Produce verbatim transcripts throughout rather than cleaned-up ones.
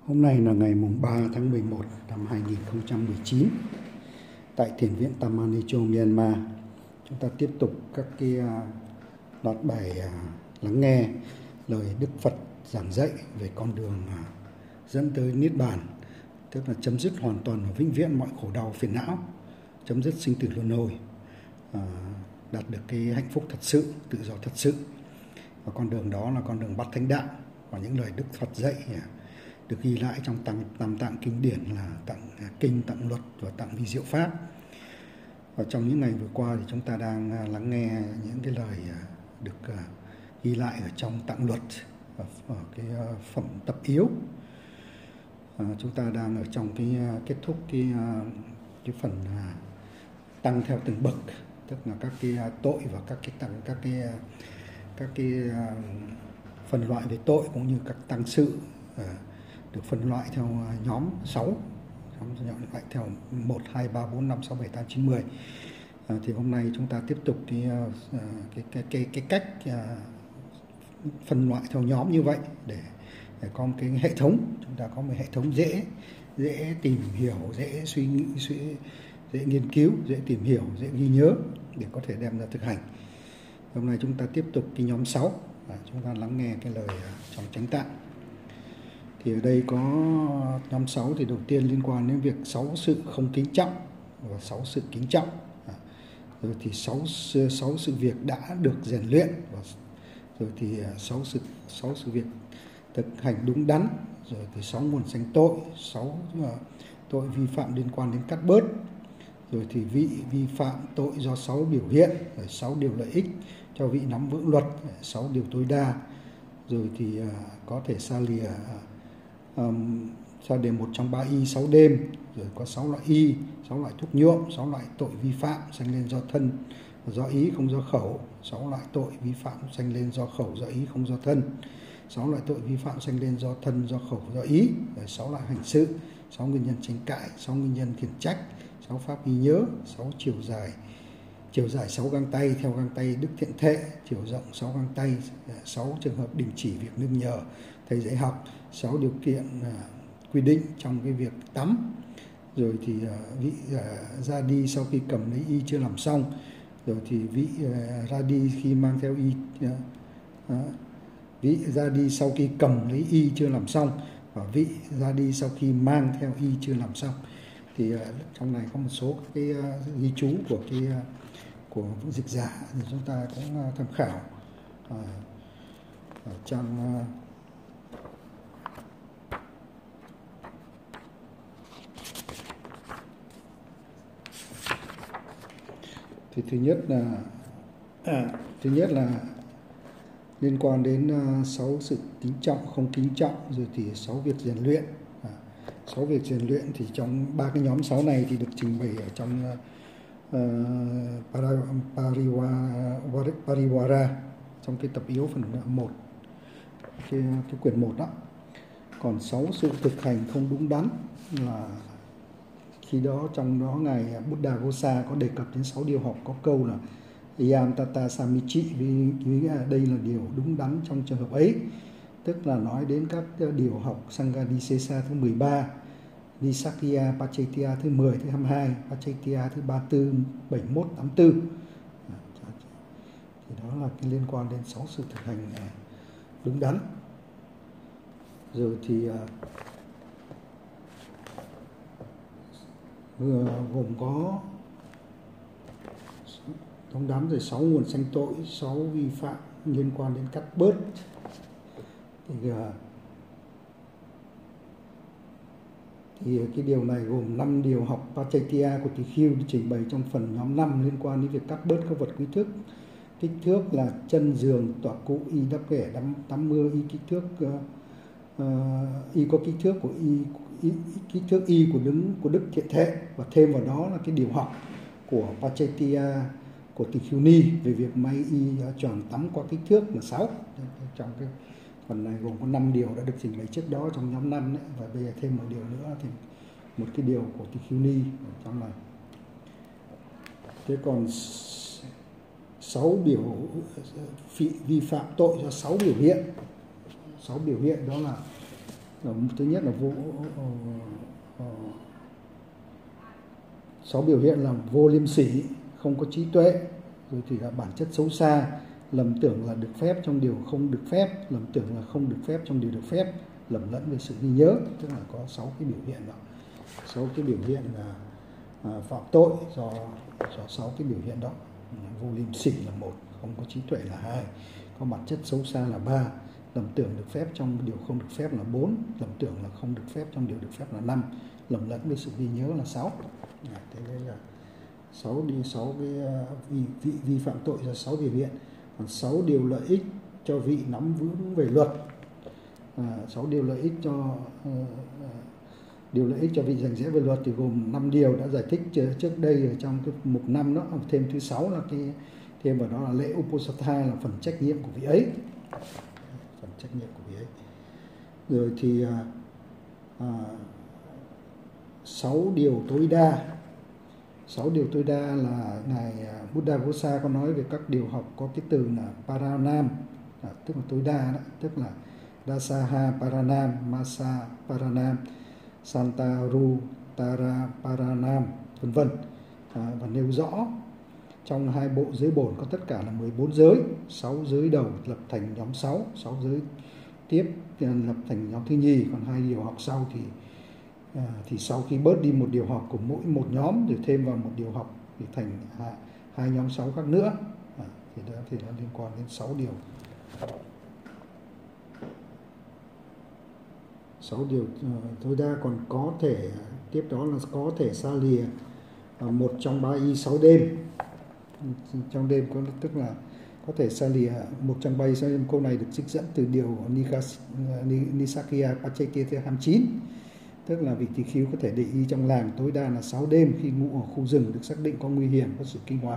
Hôm nay là ngày mùng ba tháng mười một năm hai nghìn không trăm mười chín. Tại Thiền viện Taman Echo, Myanmar, chúng ta tiếp tục các cái loạt bài lắng nghe lời Đức Phật giảng dạy về con đường dẫn tới Niết Bàn, tức là chấm dứt hoàn toàn và vĩnh viễn mọi khổ đau phiền não, chấm dứt sinh tử luân hồi, đạt được cái hạnh phúc thật sự, tự do thật sự. Và con đường đó là con đường bát thánh đạo, và những lời Đức Phật dạy được ghi lại trong tam, tam tạng kinh điển là tạng kinh, tạng luật và tạng vi diệu pháp. Và trong những ngày vừa qua thì chúng ta đang lắng nghe những cái lời được ghi lại ở trong tạng luật, ở, ở cái phẩm tập yếu. À, chúng ta đang ở trong cái kết thúc cái cái phần tăng theo từng bậc, tức là các cái tội và các cái tăng các cái các cái phân loại về tội cũng như các tăng sự được phân loại theo nhóm sáu, nhóm loại theo một, hai, ba, bốn, năm, sáu, bảy, tám, chín, mười. À, thì hôm nay chúng ta tiếp tục cái cái cái cái, cái cách phân loại theo nhóm như vậy để, để có một cái hệ thống, chúng ta có một hệ thống dễ dễ tìm hiểu, dễ suy nghĩ, suy, dễ nghiên cứu, dễ tìm hiểu, dễ ghi nhớ để có thể đem ra thực hành. Hôm nay chúng ta tiếp tục cái nhóm sáu, à, chúng ta lắng nghe cái lời trong chánh tạng. Thì ở đây có nhóm sáu thì đầu tiên liên quan đến việc sáu sự không kính trọng và sáu sự kính trọng. À, rồi thì sáu sáu sự việc đã được rèn luyện, và rồi thì sáu sự sáu sự việc thực hành đúng đắn, rồi thì sáu nguồn sanh tội, sáu uh, tội vi phạm liên quan đến cắt bớt, rồi thì vị vi phạm tội do sáu biểu hiện, rồi sáu điều lợi ích cho vị nắm vững luật, sáu điều tối đa, rồi thì uh, có thể xa lìa uh, um, xa đề một trong ba y sáu đêm, rồi có sáu loại y, sáu loại thuốc nhuộm, sáu loại tội vi phạm sanh lên do thân do ý không do khẩu, sáu loại tội vi phạm sanh lên do khẩu do ý không do thân, sáu loại tội vi phạm sanh lên do thân do khẩu do ý, rồi sáu loại hành sự, sáu nguyên nhân tranh cãi, sáu nguyên nhân thiền trách, sáu pháp ghi nhớ, sáu chiều dài chiều dài sáu găng tay theo găng tay đức thiện thệ, chiều rộng sáu găng tay, sáu trường hợp đình chỉ việc nương nhờ thầy dạy học, sáu điều kiện uh, quy định trong cái việc tắm, rồi thì uh, vị uh, ra đi sau khi cầm lấy y chưa làm xong, rồi thì vị uh, ra đi khi mang theo y uh, uh, vị ra đi sau khi cầm lấy y chưa làm xong, và vị ra đi sau khi mang theo y chưa làm xong. Thì uh, trong này có một số cái uh, ghi chú của cái uh, của dịch giả thì chúng ta cũng uh, tham khảo uh, ở trang uh, thì thứ nhất là à, thứ nhất là liên quan đến uh, sáu sự kính trọng, không kính trọng, rồi thì sáu việc rèn luyện. À, sáu việc rèn luyện thì trong ba cái nhóm sáu này thì được trình bày ở trong uh, Pariwara, Pariwara trong cái tập yếu phần một, cái, cái quyển một đó. Còn sáu sự thực hành không đúng đắn là khi đó trong đó ngài Buddha Ghosa có đề cập đến sáu điều học, có câu là Yam Tata Samichi, vì, vì đây là điều đúng đắn trong trường hợp ấy, tức là nói đến các điều học Sanghadisesa thứ mười ba, Nisakya Pacetya thứ mười, thứ hai mươi hai, Pacetya thứ ba mươi tư, bảy mươi mốt, tám mươi tư. Thì đó là cái liên quan đến sáu sự thực hành đúng đắn. Rồi thì gồm có đúng đắn, rồi sáu nguồn sanh tội, sáu vi phạm liên quan đến cắt bớt. Thì, thì cái điều này gồm năm điều học Pacetya của Tỳ Khưu trình bày trong phần nhóm năm liên quan đến việc cắt bớt các vật quý thức. Kích thước là chân giường, tọa cụ, y đắp ghẻ, tắm mưa, y kích thước uh, uh, y có kích thước của y, y kích thước y của đứng của đức thiện thệ, và thêm vào đó là cái điều học của Pacetya của Tỳ Khưu Ni về việc may y tròn tắm qua kích thước là sáu. Trong cái phần này gồm có năm điều đã được trình bày trước đó trong nhóm năm đấy, và bây giờ thêm một điều nữa thì một cái điều của Tỳ Khưu Ni ở trong này. Thế còn sáu biểu vi phạm tội do sáu biểu hiện. Sáu biểu hiện đó là Thứ nhất là vô sáu biểu hiện là vô liêm sỉ, không có trí tuệ, rồi thì là bản chất xấu xa, lầm tưởng là được phép trong điều không được phép, lầm tưởng là không được phép trong điều được phép, lầm lẫn về sự ghi nhớ. Tức là có sáu cái biểu hiện đó, sáu cái biểu hiện là à, phạm tội do do sáu cái biểu hiện đó. Vô liêm sỉ là một, không có trí tuệ là hai, có bản chất xấu xa là ba, lầm tưởng được phép trong điều không được phép là bốn, lầm tưởng là không được phép trong điều được phép là năm, lầm lẫn với sự ghi nhớ là sáu. À, thế đây là sáu đi sáu cái vi, vi, vi phạm tội là sáu biểu hiện. Còn sáu điều lợi ích cho vị nắm vững về luật. À, sáu điều lợi ích cho uh, điều lợi ích cho vị rành rẽ về luật thì gồm năm điều đã giải thích trước đây ở trong cái mục năm đó. Thêm thứ sáu là cái thêm vào đó là lễ uposatha, là phần trách nhiệm của vị ấy, phần trách nhiệm của vị ấy. Rồi thì à, sáu điều tối đa. Sáu điều tối đa là ngài Buddhaghosa có nói về các điều học có cái từ là paranam, à, tức là tối đa đó, tức là dasaha paranam, masa paranam, santaru tara paranam, vân vân. À, và nêu rõ trong hai bộ giới bổn có tất cả là mười bốn giới, sáu giới đầu lập thành nhóm sáu, sáu giới tiếp lập thành nhóm thứ nhì, còn hai điều học sau thì À, thì sau khi bớt đi một điều học của mỗi một nhóm rồi thêm vào một điều học thì thành hai, hai nhóm sáu khác nữa. À, thì đó thì nó liên quan đến sáu điều. Sáu điều uh, tối đa. Còn có thể tiếp đó là có thể xa lìa uh, một trong ba y sáu đêm. Trong đêm có tức là có thể xa lìa một trong ba y sáu đêm. Câu này được trích dẫn từ điều Nikas, uh, Nisakya Pacheke hai mươi chín. Tức là vị tỳ khưu có thể để y trong làng tối đa là sáu đêm khi ngủ ở khu rừng được xác định có nguy hiểm, có sự kinh hoàng.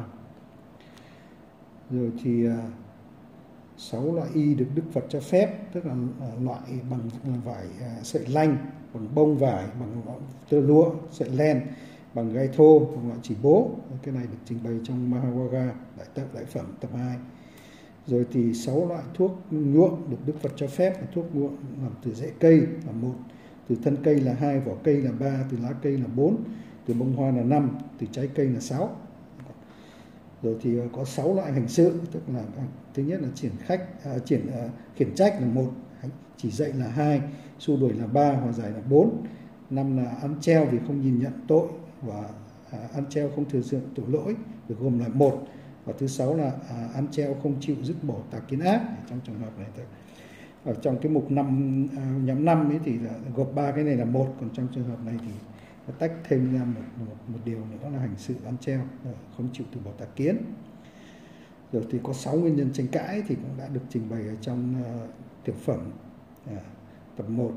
Rồi thì sáu loại y được Đức Phật cho phép, tức là loại bằng vải sợi lanh, bằng bông vải, bằng tơ lụa, sợi len, bằng gai thô, bằng loại chỉ bố. Cái này được trình bày trong Mahavaga, đại tập đại phẩm tập hai. Rồi thì sáu loại thuốc nhuộm được Đức Phật cho phép là thuốc nhuộm làm từ rễ cây là một, từ thân cây là hai, vỏ cây là ba, từ lá cây là bốn, từ bông hoa là năm, từ trái cây là sáu. Rồi thì có sáu loại hành sự, tức là thứ nhất là triển khách, à, triển à, khiển trách là một, chỉ dạy là hai, xua đuổi là ba, hòa giải là bốn, năm là ăn treo vì không nhìn nhận tội và à, ăn treo không thừa nhận tội lỗi được gồm là một, và thứ sáu là à, ăn treo không chịu dứt bỏ tà kiến ác. Trong trường hợp này ở trong cái mục năm à, nhóm năm ấy thì là gộp ba cái này là một, còn trong trường hợp này thì nó tách thêm ra một, một, một điều nữa là hành sự ăn treo, không chịu từ bỏ tà kiến. Rồi thì có sáu nguyên nhân tranh cãi thì cũng đã được trình bày ở trong uh, tiểu phẩm uh, tập một,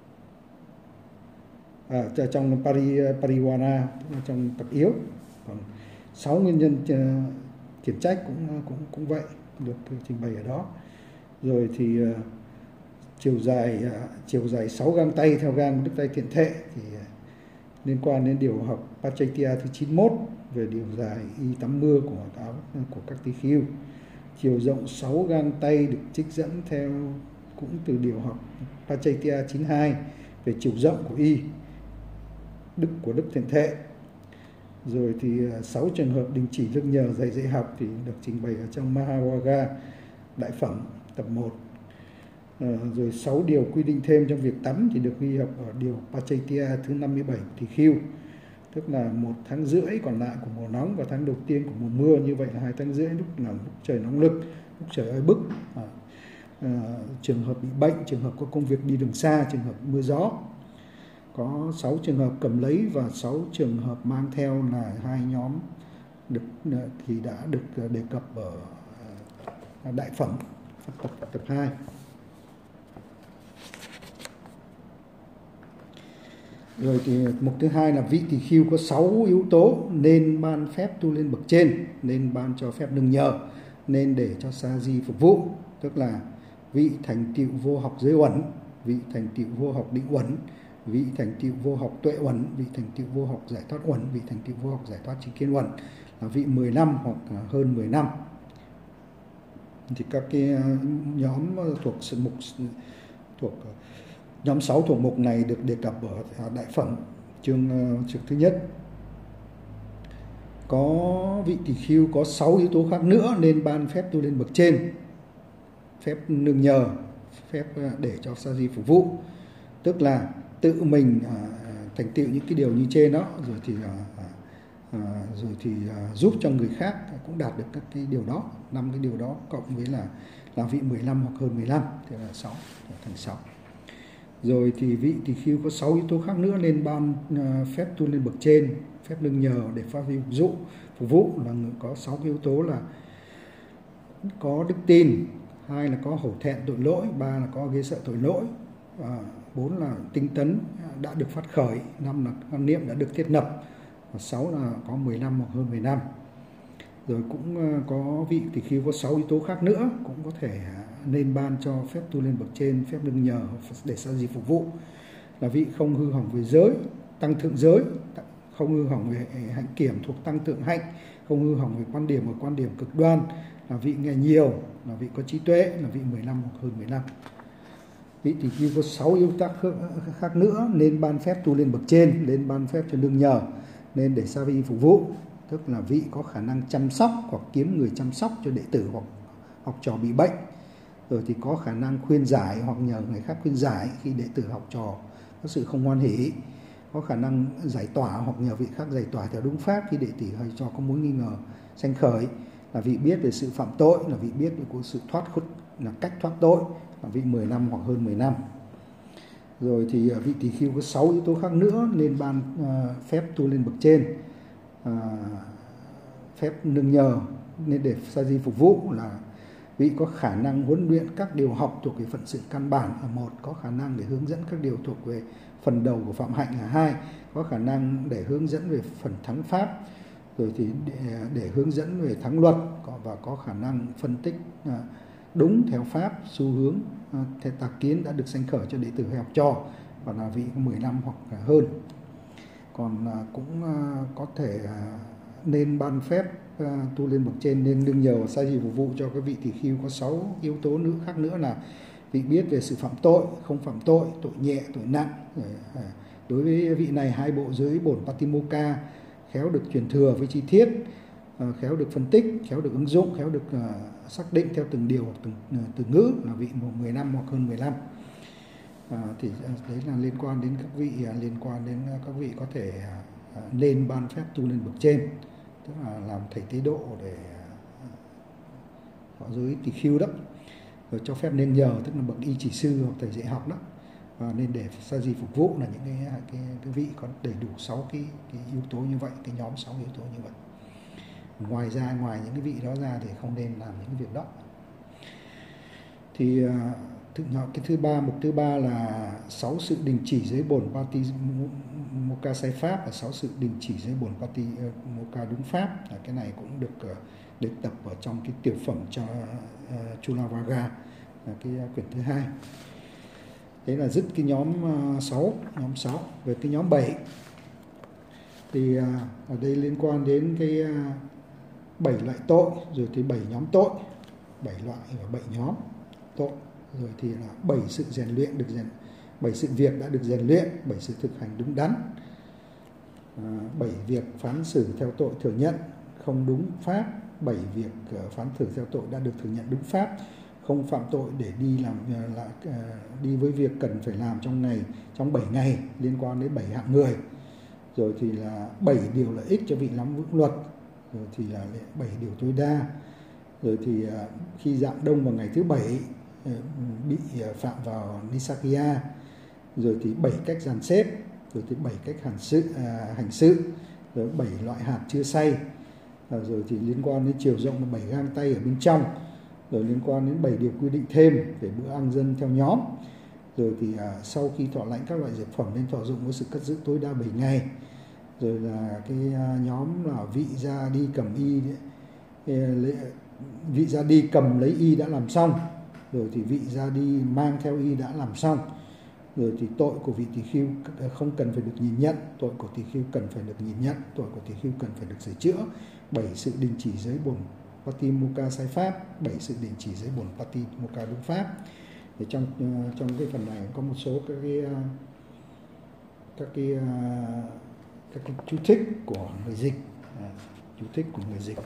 à, trong Pari, Pariwana, trong tập yếu. Còn sáu nguyên nhân uh, khiển trách cũng cũng cũng vậy, được trình bày ở đó. Rồi thì uh, chiều dài uh, chiều dài sáu gang tay theo gang đức tay thiện thệ thì uh, liên quan đến điều học Pachaitia thứ chín mươi mốt về điều dài y tắm mưa của áo của các tỳ khưu. Chiều rộng sáu gang tay được trích dẫn theo cũng từ điều học Pachaitia chín mươi hai về chiều rộng của y đức của đức thiện thệ. Rồi thì sáu trường hợp đình chỉ lương nhờ dạy dạy học thì được trình bày ở trong Mahavaga đại phẩm tập một. À, rồi sáu điều quy định thêm trong việc tắm thì được ghi học ở điều Pachaitia thứ năm mươi bảy tỳ khưu, tức là một tháng rưỡi còn lại của mùa nóng và tháng đầu tiên của mùa mưa. Như vậy là hai tháng rưỡi lúc là lúc trời nóng lực, lúc trời oi bức. À, à, trường hợp bị bệnh, trường hợp có công việc đi đường xa, trường hợp mưa gió. Có sáu trường hợp cầm lấy và sáu trường hợp mang theo là hai nhóm được thì đã được đề cập ở đại phẩm tập tập hai. Rồi thì mục thứ hai là vị tỳ khưu có sáu yếu tố nên ban phép tu lên bậc trên, nên ban cho phép nương nhờ, nên để cho sa di phục vụ, tức là vị thành tựu vô học giới uẩn, vị thành tựu vô học định uẩn, vị thành tựu vô học tuệ uẩn, vị thành tựu vô học giải thoát uẩn, vị thành tựu vô học giải thoát trí kiến uẩn, là vị mười năm hoặc hơn mười năm. Thì các cái nhóm thuộc mục thuộc Nhóm sáu thuộc mục này được đề cập ở Đại Phẩm chương trực thứ nhất. Có vị tỳ khưu có sáu yếu tố khác nữa nên ban phép tu lên bậc trên, phép nương nhờ, phép để cho sa di phục vụ, tức là tự mình à, thành tựu những cái điều như trên đó, rồi thì à, à, rồi thì à, giúp cho người khác cũng đạt được các cái điều đó, năm cái điều đó cộng với là là vị mười lăm hoặc hơn mười lăm thì là sáu, thành sáu. Rồi thì vị tỳ khưu có sáu yếu tố khác nữa nên ban à, phép tu lên bậc trên, phép nương nhờ để phát huy phục vụ, phục vụ là có sáu cái yếu tố là có đức tin, hai là có hổ thẹn tội lỗi, ba là có ghê sợ tội lỗi, và bốn là tinh tấn đã được phát khởi, năm là quan niệm đã được thiết lập, và sáu là có mười lăm hoặc hơn mười năm. Rồi cũng có vị tỳ khưu có sáu yếu tố khác nữa cũng có thể nên ban cho phép tu lên bậc trên, phép nương nhờ để sa di phục vụ, là vị không hư hỏng về giới, tăng thượng giới, không hư hỏng về hạnh kiểm thuộc tăng thượng hạnh, không hư hỏng về quan điểm ở quan điểm cực đoan, là vị nghe nhiều, là vị có trí tuệ, là vị mười lăm hoặc hơn mười lăm. Vị tỳ khưu có sáu yếu tố khác nữa nên ban phép tu lên bậc trên, nên ban phép cho nương nhờ, nên để sa di phục vụ, tức là vị có khả năng chăm sóc hoặc kiếm người chăm sóc cho đệ tử hoặc học trò bị bệnh, rồi thì có khả năng khuyên giải hoặc nhờ người khác khuyên giải khi đệ tử học trò có sự không hoan hỷ, có khả năng giải tỏa hoặc nhờ vị khác giải tỏa theo đúng pháp khi đệ tử hay cho có mối nghi ngờ sanh khởi, là vị biết về sự phạm tội, là vị biết về của sự thoát khuất, là cách thoát tội, là vị mười lăm hoặc hơn mười năm. Rồi thì vị tỳ khưu có sáu yếu tố khác nữa nên ban uh, phép tu lên bậc trên, uh, phép nương nhờ nên để sa di phục vụ, là vị có khả năng huấn luyện các điều học thuộc về phận sự căn bản là một, có khả năng để hướng dẫn các điều thuộc về phần đầu của phạm hạnh là hai, có khả năng để hướng dẫn về phần thắng pháp, rồi thì để, để hướng dẫn về thắng luật, và có khả năng phân tích uh, đúng theo pháp xu hướng uh, theo tà kiến đã được sanh khởi cho đệ tử hay học trò, và là vị có mười lăm hoặc hơn. Còn uh, cũng uh, có thể uh, nên ban phép uh, tu lên bậc trên nên nương nhờ và sa di phục vụ cho các vị tỳ khưu có sáu yếu tố nữa khác nữa, là vị biết về sự phạm tội, không phạm tội, tội nhẹ, tội nặng. Đối với vị này hai bộ giới bổn Patimokkha khéo được truyền thừa với chi tiết, khéo được phân tích, khéo được ứng dụng, khéo được uh, xác định theo từng điều hoặc từng uh, từ ngữ, là vị mười lăm hoặc hơn mười lăm. À, thì uh, đấy là liên quan đến các vị, uh, liên quan đến uh, các vị có thể uh, nên ban phép tu lên bậc trên, tức là làm thầy tế độ để uh, họ giới tỳ khưu đó. Rồi cho phép nên nhờ, tức là bậc y chỉ sư hoặc thầy dạy học đó, và nên để sa di phục vụ là những cái, cái, cái vị có đầy đủ sáu cái, cái yếu tố như vậy, cái nhóm sáu yếu tố như vậy. Ngoài ra, ngoài những cái vị đó ra thì không nên làm những cái việc đó. Thì thứ, cái thứ ba, mục thứ ba là sáu sự đình chỉ giới bổn Patimokkha sai pháp, và sáu sự đình chỉ giới bổn Patimokkha đúng pháp. Là cái này cũng được đề tập ở trong cái tiểu phẩm cho uh, Chulavagga, cái quyển thứ hai. Đấy là dứt cái nhóm uh, sáu, nhóm sáu. Về cái nhóm bảy thì uh, ở đây liên quan đến cái uh, bảy loại tội, rồi thì bảy nhóm tội, bảy loại và bảy nhóm tội, rồi thì là bảy sự rèn luyện được rèn, bảy sự việc đã được rèn luyện, bảy sự thực hành đúng đắn, bảy uh, việc phán xử theo tội thừa nhận không đúng pháp, bảy việc uh, phán xử theo tội đã được thừa nhận đúng pháp, không phạm tội để đi làm uh, là uh, đi với việc cần phải làm trong ngày, trong bảy ngày, liên quan đến bảy hạng người, rồi thì là bảy điều lợi ích cho vị nắm vững luật, rồi thì là bảy điều tối đa, rồi thì uh, khi dạng đông vào ngày thứ bảy uh, bị uh, phạm vào Nisakya, rồi thì bảy cách dàn xếp, rồi thì bảy cách hành sự, uh, hành sự, rồi bảy loại hạt chưa xay, uh, rồi thì liên quan đến chiều rộng là bảy gang tay ở bên trong, rồi liên quan đến bảy điều quy định thêm về bữa ăn dân theo nhóm, rồi thì uh, sau khi thọ lãnh các loại dược phẩm nên thọ dụng với sự cất giữ tối đa bảy ngày, rồi là cái uh, nhóm là vị ra đi cầm y đấy, vị ra đi cầm lấy y đã làm xong, rồi thì vị ra đi mang theo y đã làm xong, rồi thì tội của vị tỳ khưu không cần phải được nhìn nhận, tội của tỳ khưu cần phải được nhìn nhận, tội của tỳ khưu cần phải được sửa chữa, bảy sự đình chỉ giới bổn Patimokkha sai pháp, bảy sự đình chỉ giới bổn Patimokkha đúng pháp, Thì trong trong cái phần này có một số các cái các cái các cái chú thích của người dịch, à, chú thích của người dịch,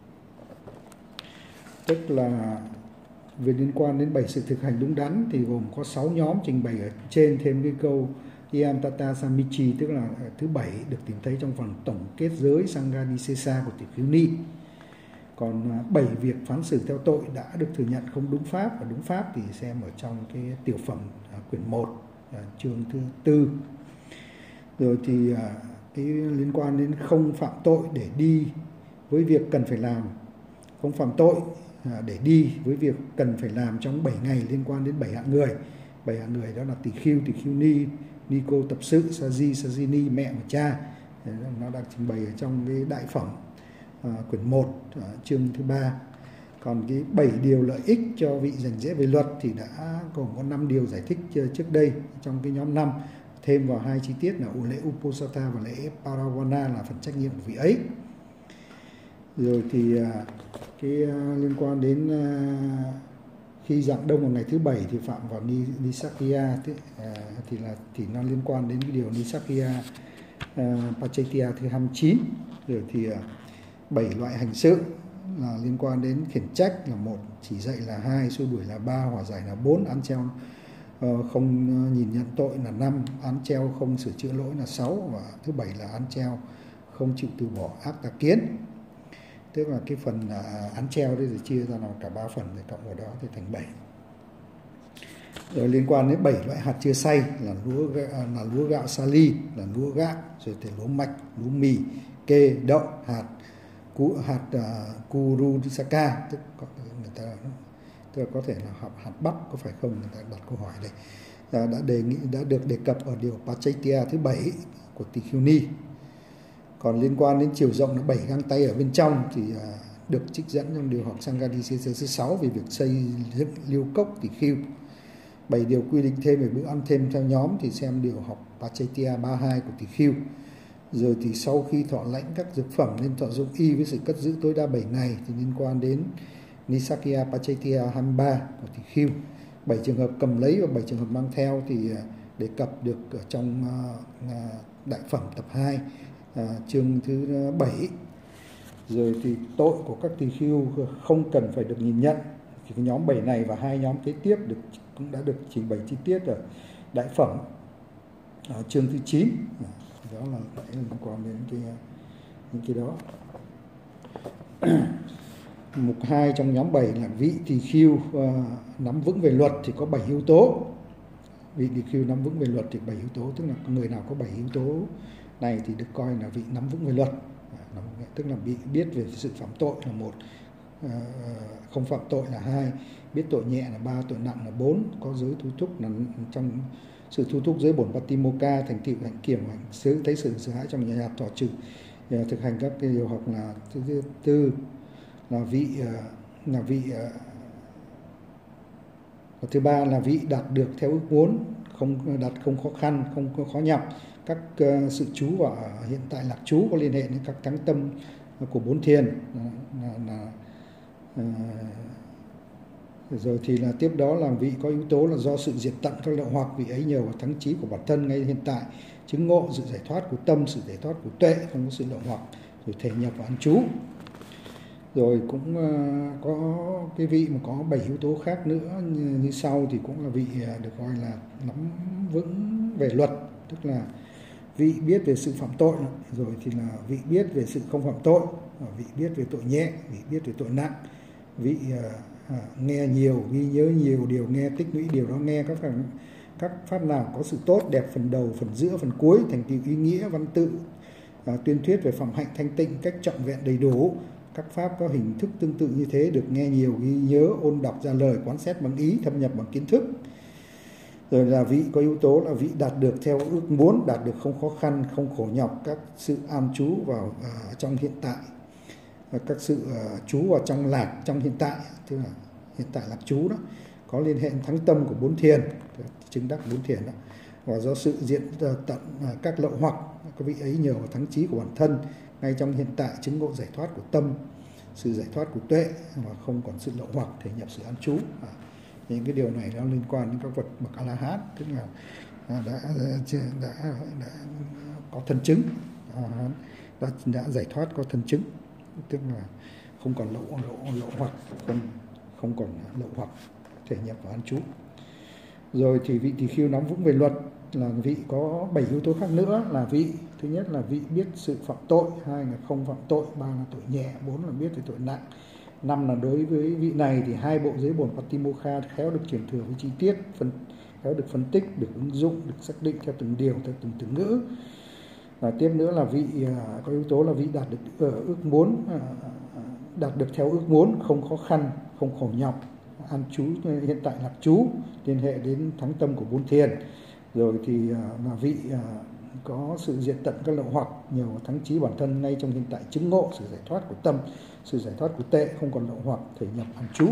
tức là về liên quan đến bảy sự thực hành đúng đắn thì gồm có sáu nhóm trình bày ở trên, thêm cái câu Iam Tata Samichi, tức là thứ bảy được tìm thấy trong phần tổng kết giới Sangha-disesa của Tỷ Khưu Ni. Còn bảy việc phán xử theo tội đã được thừa nhận không đúng pháp và đúng pháp thì xem ở trong cái tiểu phẩm quyển một, chương thứ tư. Rồi thì cái liên quan đến không phạm tội để đi với việc cần phải làm, không phạm tội để đi với việc cần phải làm trong bảy ngày liên quan đến bảy hạng người. Bảy hạng người đó là Tỷ Khưu, Tỷ Khưu Ni, Ni Cô tập sự, Sa-di, Sa-di-ni, mẹ và cha. Nó đang trình bày ở trong cái đại phẩm à, quyển một, à, chương thứ ba. Còn cái bảy điều lợi ích cho vị rành rẽ về luật thì đã gồm có năm điều giải thích trước đây trong cái nhóm năm, thêm vào hai chi tiết là lễ Uposatha và lễ Paravana là phần trách nhiệm của vị ấy. Rồi thì à, cái uh, liên quan đến uh, khi rạng đông vào ngày thứ bảy thì phạm vào ni, Nisakya thì, uh, thì là thì nó liên quan đến cái điều Nisakya uh, Pachaitia thứ hai mươi chín. Rồi thì uh, bảy loại hành sự là liên quan đến khiển trách là một, chỉ dạy là hai, xua đuổi là ba, hòa giải là bốn, án treo uh, không nhìn nhận tội là năm, án treo không sửa chữa lỗi là sáu, và thứ bảy là án treo không chịu từ bỏ ác tà kiến. Tức là cái phần uh, án treo đấy thì chia ra là cả ba phần, rồi cộng vào đó thì thành bảy. Rồi liên quan đến bảy loại hạt chưa xay là lúa là lúa gạo sali, là lúa gạo, rồi thì lúa mạch, lúa mì, kê, đậu, hạt cú hạt uh, kurusaka, tức người ta tức là có thể là hạt, hạt bắp, có phải không, người ta đặt câu hỏi đây, đã, đã đề nghị đã được đề cập ở điều Pachaitia thứ bảy của Tỷ Khưu Ni. Còn liên quan đến chiều rộng là bảy găng tay ở bên trong thì uh, được trích dẫn trong điều học Sangha-disesa thứ sáu về việc xây dựng liêu cốc Tỷ Khưu. Bảy điều quy định thêm về bữa ăn thêm theo nhóm thì xem điều học Pachaitia ba mươi hai của Tỷ Khưu. Rồi thì sau khi thọ lãnh các dược phẩm nên thọ dụng y với sự cất giữ tối đa bảy ngày thì liên quan đến Nisakya Pachaitia hai mươi ba của Tỷ Khưu. bảy trường hợp cầm lấy và bảy trường hợp mang theo thì uh, đề cập được ở trong uh, uh, đại phẩm tập hai, uh, chương thứ bảy. Rồi thì tội của các Tỷ Khưu không cần phải được nhìn nhận. Thì cái nhóm bảy này và hai nhóm kế tiếp được cũng đã được trình bày chi tiết ở đại phẩm ở chương thứ chín. Đó là liên quan đến cái, những cái đó. Mục hai trong nhóm bảy là vị Tỳ Khưu uh, nắm vững về luật thì có bảy yếu tố. Vị Tỳ Khưu nắm vững về luật thì bảy yếu tố, tức là người nào có bảy yếu tố này thì được coi là vị nắm vững về luật. À, tức là bị biết về sự phạm tội là một, uh, không phạm tội là hai, biết tội nhẹ là ba, tội nặng là bốn, có giới thu thúc là trong sự thu thúc giới bổn Patimokkha, thành tựu hạnh kiểm, hạnh xứ thấy sự sợ hãi trong nhà nhạt, thọ trừ thực hành các cái điều học là thứ tư là vị là vị và thứ ba là vị đạt được theo ước muốn, không đạt không khó khăn, không có khó nhọc. Các uh, sự trú và hiện tại lạc trú có liên hệ đến các thắng tâm của bốn thiền là, là, là uh, rồi thì là tiếp đó là vị có yếu tố là do sự diệt tận các lậu hoặc, vị ấy nhờ vào thắng trí của bản thân ngay hiện tại, chứng ngộ sự giải thoát của tâm, sự giải thoát của tuệ, không có sự lậu hoặc, rồi thể nhập vào an trú. Rồi cũng uh, có cái vị mà có bảy yếu tố khác nữa như, như sau thì cũng là vị uh, được gọi là nắm vững về luật, tức là vị biết về sự phạm tội, rồi thì là vị biết về sự không phạm tội, vị biết về tội nhẹ, vị biết về tội nặng, vị uh, À, nghe nhiều, ghi nhớ nhiều điều nghe, tích lũy điều đó nghe, các các pháp nào có sự tốt đẹp, phần đầu, phần giữa, phần cuối, thành tựu ý nghĩa, văn tự, à, tuyên thuyết về phẩm hạnh thanh tịnh cách trọn vẹn đầy đủ. Các pháp có hình thức tương tự như thế được nghe nhiều, ghi nhớ, ôn đọc ra lời, quán xét bằng ý, thâm nhập bằng kiến thức. Rồi là vị có yếu tố là vị đạt được theo ước muốn, đạt được không khó khăn, không khổ nhọc, các sự an trú vào à, trong hiện tại, các sự uh, trú vào trong lạc trong hiện tại, tức là hiện tại lạc trú đó, có liên hệ thắng tâm của bốn thiền, chứng đắc bốn thiền đó, và do sự diện uh, tận uh, các lậu hoặc, các vị ấy nhờ vào thắng trí của bản thân ngay trong hiện tại, chứng ngộ giải thoát của tâm, sự giải thoát của tuệ, và không còn sự lậu hoặc, thể nhập sự an trú. À, Những cái điều này nó liên quan đến các bậc bậc A La Hán, tức là đã đã, đã, đã có thân chứng, đã, đã giải thoát có thân chứng, tức là không còn lậu lậu lậu hoặc, không không còn lậu hoặc, thể nhập vào an trú. Rồi thì vị tỳ khưu nắm vững về luật là vị có bảy yếu tố khác nữa, là vị thứ nhất là vị biết sự phạm tội, hai là không phạm tội, ba là tội nhẹ, bốn là biết về tội nặng, năm là đối với vị này thì hai bộ giới bổn Patimokkha khéo được truyền thừa với chi tiết, phân khéo được phân tích, được ứng dụng, được xác định theo từng điều, theo từng từ ngữ. Và tiếp nữa là vị có yếu tố là vị đạt được uh, ước muốn, uh, đạt được theo ước muốn, không khó khăn, không khổ nhọc, an trú hiện tại lạc trú, liên hệ đến thắng tâm của bốn thiền. Rồi thì uh, mà vị uh, có sự diệt tận các lậu hoặc, nhờ thắng trí bản thân ngay trong hiện tại chứng ngộ sự giải thoát của tâm, sự giải thoát của tệ, không còn lậu hoặc, thể nhập an trú.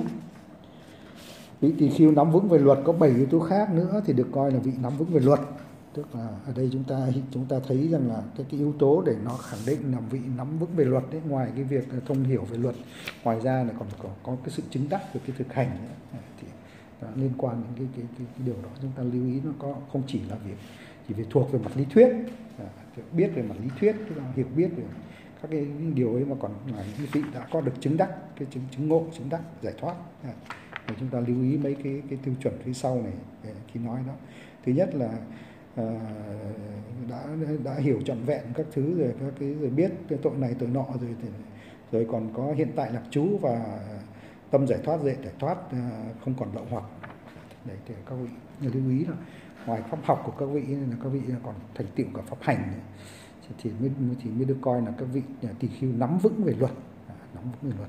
Vị tỳ khưu nắm vững về luật có bảy yếu tố khác nữa thì được coi là vị nắm vững về luật. Tức là ở đây chúng ta chúng ta thấy rằng là cái, cái yếu tố để nó khẳng định là vị nắm vững về luật đấy, ngoài cái việc thông hiểu về luật, ngoài ra là còn có, có cái sự chứng đắc về cái thực hành ấy, thì liên quan đến cái, cái, cái, cái điều đó chúng ta lưu ý, nó có không chỉ là việc chỉ về thuộc về mặt lý thuyết, à, biết về mặt lý thuyết, tức là hiểu biết về các cái điều ấy, mà còn là những vị đã có được chứng đắc, cái chứng chứng ngộ, chứng đắc, giải thoát. À, thì chúng ta lưu ý mấy cái cái tiêu chuẩn phía sau này khi nói đó. Thứ nhất là À, đã đã hiểu trọn vẹn các thứ rồi, các cái rồi biết cái tội này tội nọ rồi thì, rồi còn có hiện tại lạc trú và tâm giải thoát, dễ giải thoát, à, không còn lậu hoặc. Để để các vị lưu ý là ngoài pháp học của các vị là các vị còn thành tựu cả pháp hành này. thì mới thì mới được coi là các vị tỳ khưu nắm vững về luật, à, nắm vững về luật.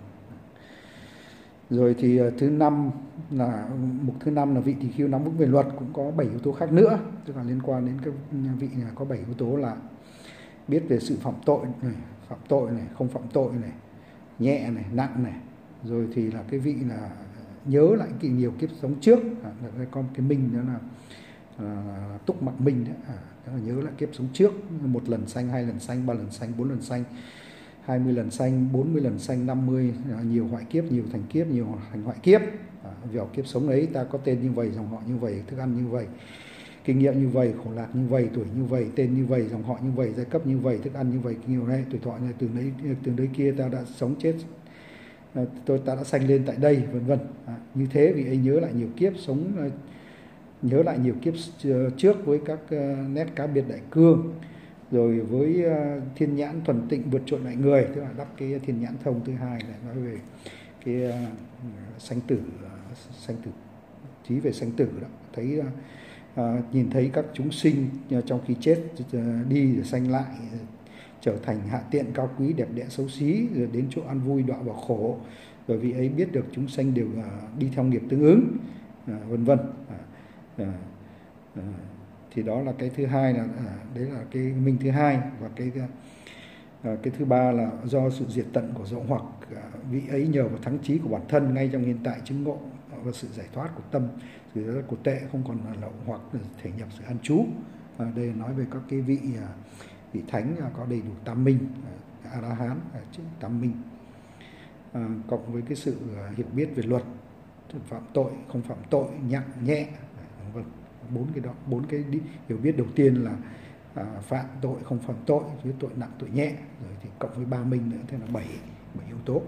Rồi thì thứ năm là mục thứ năm là vị tỳ khưu nắm vững về luật cũng có bảy yếu tố khác nữa, tức là liên quan đến các vị có bảy yếu tố là biết về sự phạm tội này, phạm tội này, không phạm tội này, nhẹ này, nặng này. Rồi thì là cái vị là nhớ lại cái nhiều kiếp sống trước, à, có cái minh đó là à, túc mặc minh đấy, à, đó là nhớ lại kiếp sống trước, một lần sanh, hai lần sanh, ba lần sanh, bốn lần sanh, hai mươi lần sanh, bốn mươi lần sanh, năm mươi, nhiều hoại kiếp, nhiều thành kiếp, nhiều thành hoại kiếp. À, vào kiếp sống ấy ta có tên như vậy, dòng họ như vậy, thức ăn như vậy, kinh nghiệm như vậy, khổ lạc như vậy, tuổi như vậy, tên như vậy, dòng họ như vậy, giai cấp như vậy, thức ăn như vậy, kinh nghiệm này, tuổi thọ này, từ đấy từ đấy kia ta đã sống chết, à, tôi ta đã sanh lên tại đây, vân vân. À, như thế vì ấy nhớ lại nhiều kiếp sống, nhớ lại nhiều kiếp trước với các nét cá biệt đại cương. Rồi với thiên nhãn thuần tịnh vượt trội mọi người, tức là đắp cái thiên nhãn thông thứ hai này, nói về cái sanh tử, sanh tử trí về sanh tử đó, thấy uh, nhìn thấy các chúng sinh trong khi chết uh, đi rồi sanh lại, trở thành hạ tiện cao quý, đẹp đẽ xấu xí, rồi đến chỗ an vui đọa vào khổ, rồi vì ấy biết được chúng sanh đều uh, đi theo nghiệp tương ứng, uh, vân vân. Uh, uh, uh, thì đó là cái thứ hai, là à, đấy là cái minh thứ hai. Và cái à, cái thứ ba là do sự diệt tận của dậu hoặc, à, vị ấy nhờ vào thắng trí của bản thân ngay trong hiện tại chứng ngộ và sự giải thoát của tâm, sự giải thoát của tệ, không còn là lậu hoặc, thể nhập sự an trú. À, đây nói về các cái vị à, vị thánh à, có đầy đủ tam minh, à, A La Hán, à, tam minh, à, cộng với cái sự à, hiểu biết về luật, phạm tội, không phạm tội, nặng nhẹ, vân vân. Bốn cái đó, bốn cái hiểu biết đầu tiên là à, phạm tội, không phạm tội, với tội nặng, tội nhẹ, rồi thì cộng với ba minh nữa, thế là bảy bảy yếu tố.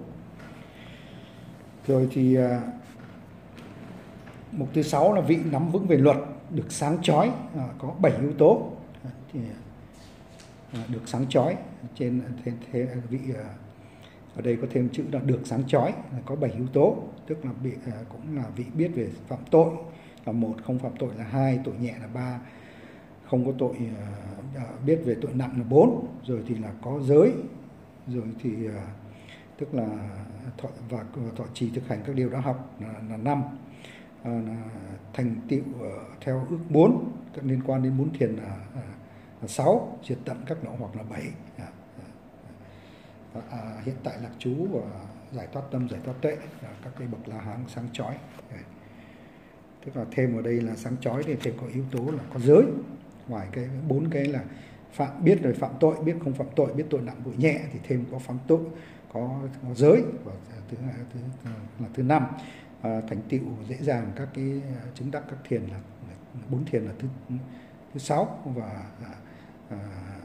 Rồi thì à, mục thứ sáu là vị nắm vững về luật được sáng chói, à, có bảy yếu tố, à, thì, à, được sáng chói. Trên thế, thế vị à, ở đây có thêm chữ là được sáng chói, có bảy yếu tố, tức là bị à, cũng là vị biết về phạm tội là một, không phạm tội là hai, tội nhẹ là ba, không có tội, uh, biết về tội nặng là bốn, rồi thì là có giới, rồi thì uh, tức là thọ và thọ trì thực hành các điều đã học là, là năm, uh, là thành tựu uh, theo ước muốn các liên quan đến bốn thiền là, uh, là sáu, diệt tận các lậu hoặc là bảy, uh, uh, uh, hiện tại lạc trú và giải thoát tâm, giải thoát tuệ, uh, các cái bậc La Hán sáng chói. Okay. Tức là thêm ở đây là sáng chói thì thêm có yếu tố là có giới, ngoài cái bốn cái là phạm biết rồi phạm tội, biết không phạm tội, biết tội nặng tội nhẹ, thì thêm có phạm tội, có, có giới, và thứ, thứ là thứ năm. à, thành tựu dễ dàng các cái chứng đắc các thiền là bốn thiền là thứ thứ sáu, và à, à,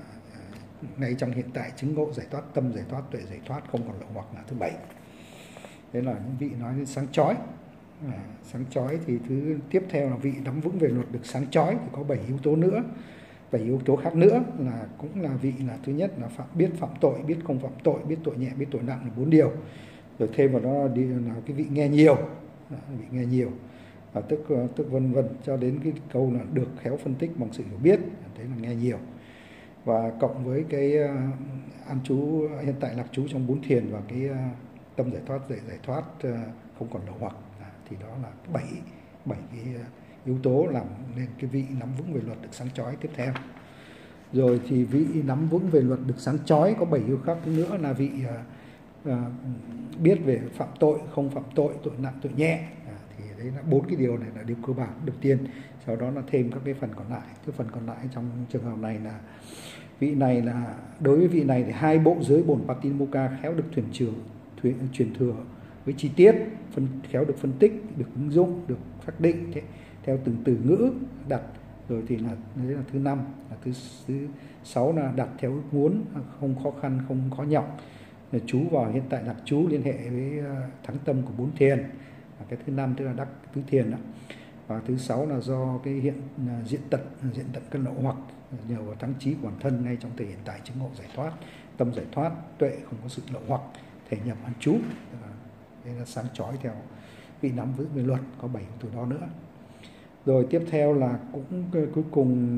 ngay trong hiện tại chứng ngộ giải thoát tâm, giải thoát tuệ, giải thoát không còn lậu hoặc là thứ bảy. Đấy là những vị nói đến sáng chói. À, sáng chói thì thứ tiếp theo là vị nắm vững về luật được sáng chói, thì có bảy yếu tố nữa, bảy yếu tố khác nữa là cũng là vị là thứ nhất là phạm, biết phạm tội, biết không phạm tội, biết tội nhẹ, biết tội nặng là bốn điều. Rồi thêm vào đó đi là cái vị nghe nhiều, à, vị nghe nhiều, à, tức tức vân vân cho đến cái câu là được khéo phân tích bằng sự hiểu biết, đấy là nghe nhiều. Và cộng với cái uh, an trú hiện tại lạc trú trong bốn thiền và cái uh, tâm giải thoát, giải giải thoát uh, không còn lậu hoặc, à, thì đó là bảy bảy cái uh, yếu tố làm nên cái vị nắm vững về luật được sáng chói tiếp theo. Rồi thì vị nắm vững về luật được sáng chói có bảy yếu khác nữa là vị uh, uh, biết về phạm tội, không phạm tội, tội nặng, tội nhẹ. À, thì đấy là bốn cái điều này là điều cơ bản đầu tiên. Sau đó là thêm các cái phần còn lại. Cái phần còn lại trong trường hợp này là vị này là đối với vị này thì hai bộ giới bổn Patimokkha khéo được thuyền trưởng thuyền, truyền thừa với chi tiết, phân, khéo được phân tích, được ứng dụng, được xác định thế, theo từng từ ngữ đặt. Rồi thì là đấy là thứ năm, là thứ thứ sáu là đặt theo ước muốn, không khó khăn, không khó nhọc, chú vào hiện tại lạc trú liên hệ với thắng tâm của bốn thiền. Cái thứ năm tức là đắc tứ thiền đó. Và thứ sáu là do cái hiện diện tận diện tận cân lậu hoặc nhờ vào thắng trí của bản thân ngay trong thời hiện tại chứng ngộ giải thoát, tâm giải thoát, tuệ không có sự lậu hoặc, thể nhập an trú. Đây là sáng chói theo vị nắm vững về luật, có bảy từ đó nữa. Rồi tiếp theo là cũng cuối cùng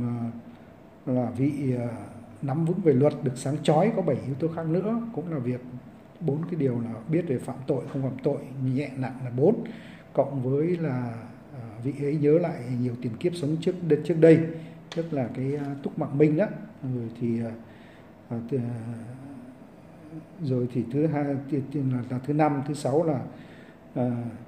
là vị nắm vững về luật được sáng chói có bảy yếu tố khác nữa, cũng là việc bốn cái điều là biết về phạm tội, không phạm tội, nhẹ nặng là bốn, cộng với là vị ấy nhớ lại nhiều tiền kiếp sống trước trước đây, tức là cái túc mạng minh đó. Rồi thì rồi thì thứ hai là, là thứ năm, thứ sáu là à,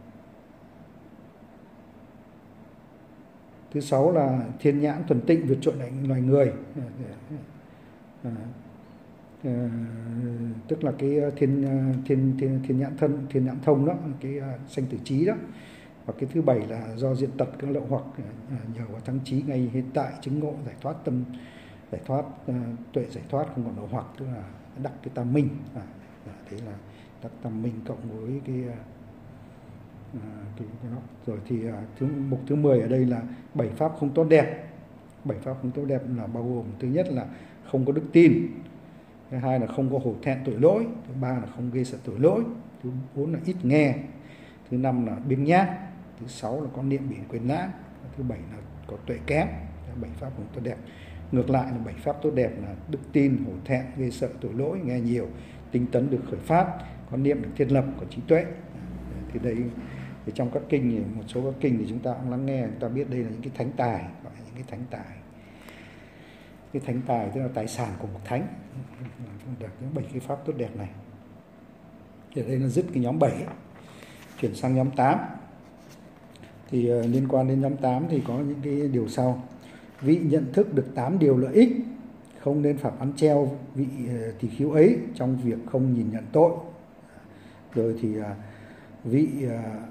thứ sáu là thiên nhãn thuần tịnh vượt trội loài người, à, à, tức là cái thiên thiên thiên thiên nhãn thân, thiên nhãn thông đó, cái sanh tử trí đó. Và cái thứ bảy là do diện tật các lậu hoặc, nhờ vào thắng trí ngay hiện tại chứng ngộ giải thoát tâm, giải thoát uh, tuệ, giải thoát không còn lậu hoặc, tức là đắc cái tam minh. À, thế là đắc tam minh cộng với cái uh, cái, cái đó. Rồi thì uh, thứ, mục thứ mười ở đây là bảy pháp không tốt đẹp. Bảy pháp không tốt đẹp là bao gồm thứ nhất là không có đức tin, thứ hai là không có hổ thẹn tội lỗi, thứ ba là không ghê sợ tội lỗi, thứ bốn là ít nghe, thứ năm là biếng nhác, thứ sáu là có niệm bị quên lãng, thứ bảy là có tuệ kém. Bảy pháp không tốt đẹp. Ngược lại là bảy pháp tốt đẹp là đức tin, hổ thẹn, ghê sợ tội lỗi, nghe nhiều, tinh tấn được khởi phát, có niệm được thiết lập, có trí tuệ. Thì đây thì trong các kinh thì một số các kinh thì chúng ta cũng lắng nghe, chúng ta biết đây là những cái thánh tài, gọi là những cái thánh tài. Cái thánh tài tức là tài sản của một thánh, được những bảy cái pháp tốt đẹp này. Thì đây là dứt cái nhóm bảy, chuyển sang nhóm tám. Thì uh, liên quan đến nhóm tám thì có những cái điều sau. Vị nhận thức được tám điều lợi ích, không nên phạm ăn treo vị uh, tỳ khưu ấy trong việc không nhìn nhận tội. Rồi thì uh, vị uh,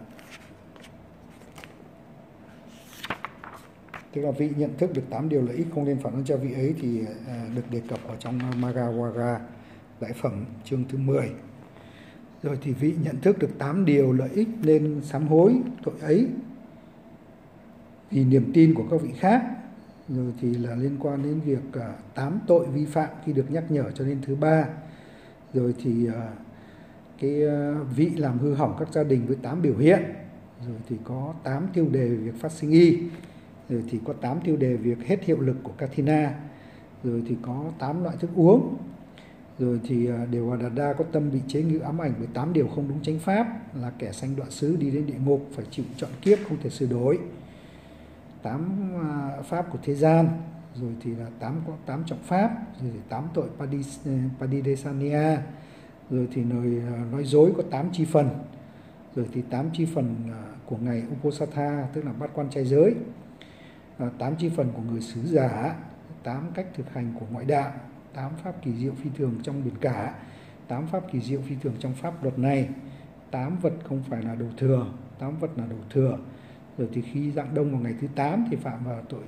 tức là vị nhận thức được tám điều lợi ích không nên phạm ăn treo vị ấy thì uh, được đề cập ở trong Magawara Đại phẩm chương thứ mười. Rồi thì vị nhận thức được tám điều lợi ích nên sám hối tội ấy vì niềm tin của các vị khác. Rồi thì là liên quan đến việc tám tội vi phạm khi được nhắc nhở cho đến thứ ba. Rồi thì cái vị làm hư hỏng các gia đình với tám biểu hiện. Rồi thì có tám tiêu đề về việc phát sinh y. Rồi thì có tám tiêu đề việc hết hiệu lực của Kathina. Rồi thì có tám loại thức uống. Rồi thì Đề Hòa Đạt Đa có tâm bị chế ngự ám ảnh với tám điều không đúng chánh pháp, là kẻ sanh đoạn xứ đi đến địa ngục, phải chịu trọn kiếp không thể sửa đổi. Tám pháp của thế gian, rồi thì là tám có tám trọng pháp, rồi thì tám tội Padidesania, rồi thì lời nói dối có tám chi phần, rồi thì tám chi phần của ngày Uposatha, tức là bát quan trai giới, tám chi phần của người xứ giả, tám cách thực hành của ngoại đạo, tám pháp kỳ diệu phi thường trong biển cả, tám pháp kỳ diệu phi thường trong pháp luật này, tám vật không phải là đồ thừa, tám vật là đồ thừa. Rồi thì khi dạng đông vào ngày thứ tám thì phạm vào tội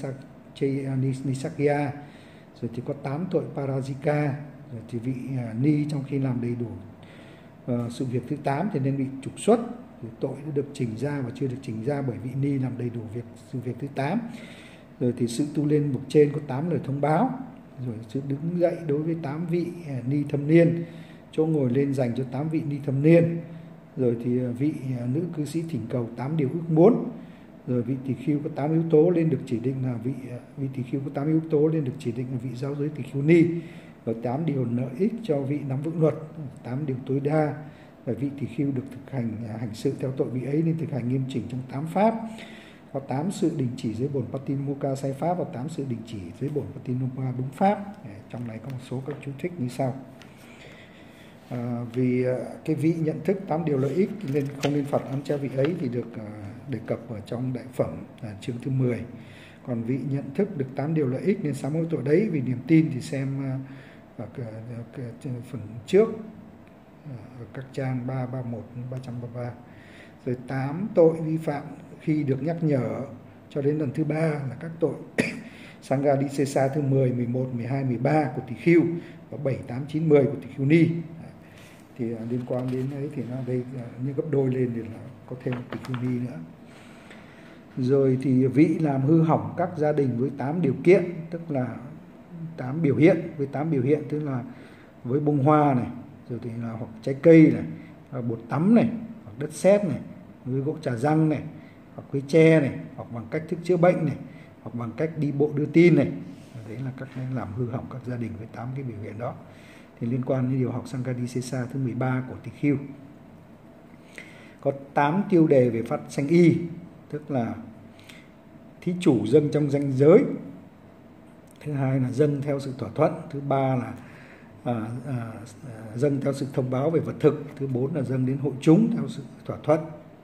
Nisakya. Rồi thì có tám tội Parajika. Rồi thì vị Ni trong khi làm đầy đủ uh, sự việc thứ tám thì nên bị trục xuất. Rồi tội đã được chỉnh ra và chưa được chỉnh ra bởi vị Ni làm đầy đủ việc sự việc thứ tám. Rồi thì sự tu lên bậc trên có tám lời thông báo. Rồi sự đứng dậy đối với tám vị uh, Ni thâm niên, chỗ ngồi lên dành cho tám vị Ni thâm niên. Rồi thì vị nữ cư sĩ thỉnh cầu tám điều ước muốn. Rồi vị tỳ khưu có tám yếu tố lên được chỉ định là vị vị tỳ khưu có tám yếu tố lên được chỉ định là vị giáo giới tỳ khưu ni. Rồi tám điều lợi ích cho vị nắm vững luật, tám điều tối đa và vị tỳ khưu được thực hành hành sự theo tội vị ấy nên thực hành nghiêm chỉnh trong tám pháp. Có tám sự đình chỉ dưới bổn Patimokkha sai pháp và tám sự đình chỉ dưới bổn Patimokkha đúng pháp. Trong này có một số các chú thích như sau. À, vì cái vị nhận thức tám điều lợi ích nên không nên phạt án cha vị ấy thì được uh, đề cập ở trong đại phẩm uh, chương thứ mười. Còn vị nhận thức được tám điều lợi ích nên sám hối tội đấy vì niềm tin thì xem uh, ở uh, uh, phần trước uh, ở các trang ba trăm ba mươi mốt đến ba trăm ba mươi ba. Rồi tám tội vi phạm khi được nhắc nhở cho đến lần thứ ba là các tội Sanghadisesa thứ mười, mười một, mười hai, mười ba của tỳ khưu và bảy, tám, chín, mười của tỳ khưu ni. Thì uh, liên quan đến ấy thì nó đây uh, như gấp đôi lên thì là có thêm một tỳ khưu ni nữa. Rồi thì vị làm hư hỏng các gia đình với tám điều kiện, tức là tám biểu hiện, với tám biểu hiện tức là với bông hoa này, rồi thì là hoặc trái cây này, hoặc bột tắm này, hoặc đất sét này, với gỗ trà răng này, hoặc với tre này, hoặc bằng cách thức chữa bệnh này, hoặc bằng cách đi bộ đưa tin này. Đấy là các làm hư hỏng các gia đình với tám cái biểu hiện đó. Thì liên quan đến điều học Sanghadisesa thứ mười ba của tỳ khưu. Có tám tiêu đề về phát sanh y, tức là thí chủ dâng trong danh giới. Thứ hai là dâng theo sự thỏa thuận. Thứ ba là à, à, dâng theo sự thông báo về vật thực. Thứ bốn là dâng đến hội chúng theo sự thỏa thuận.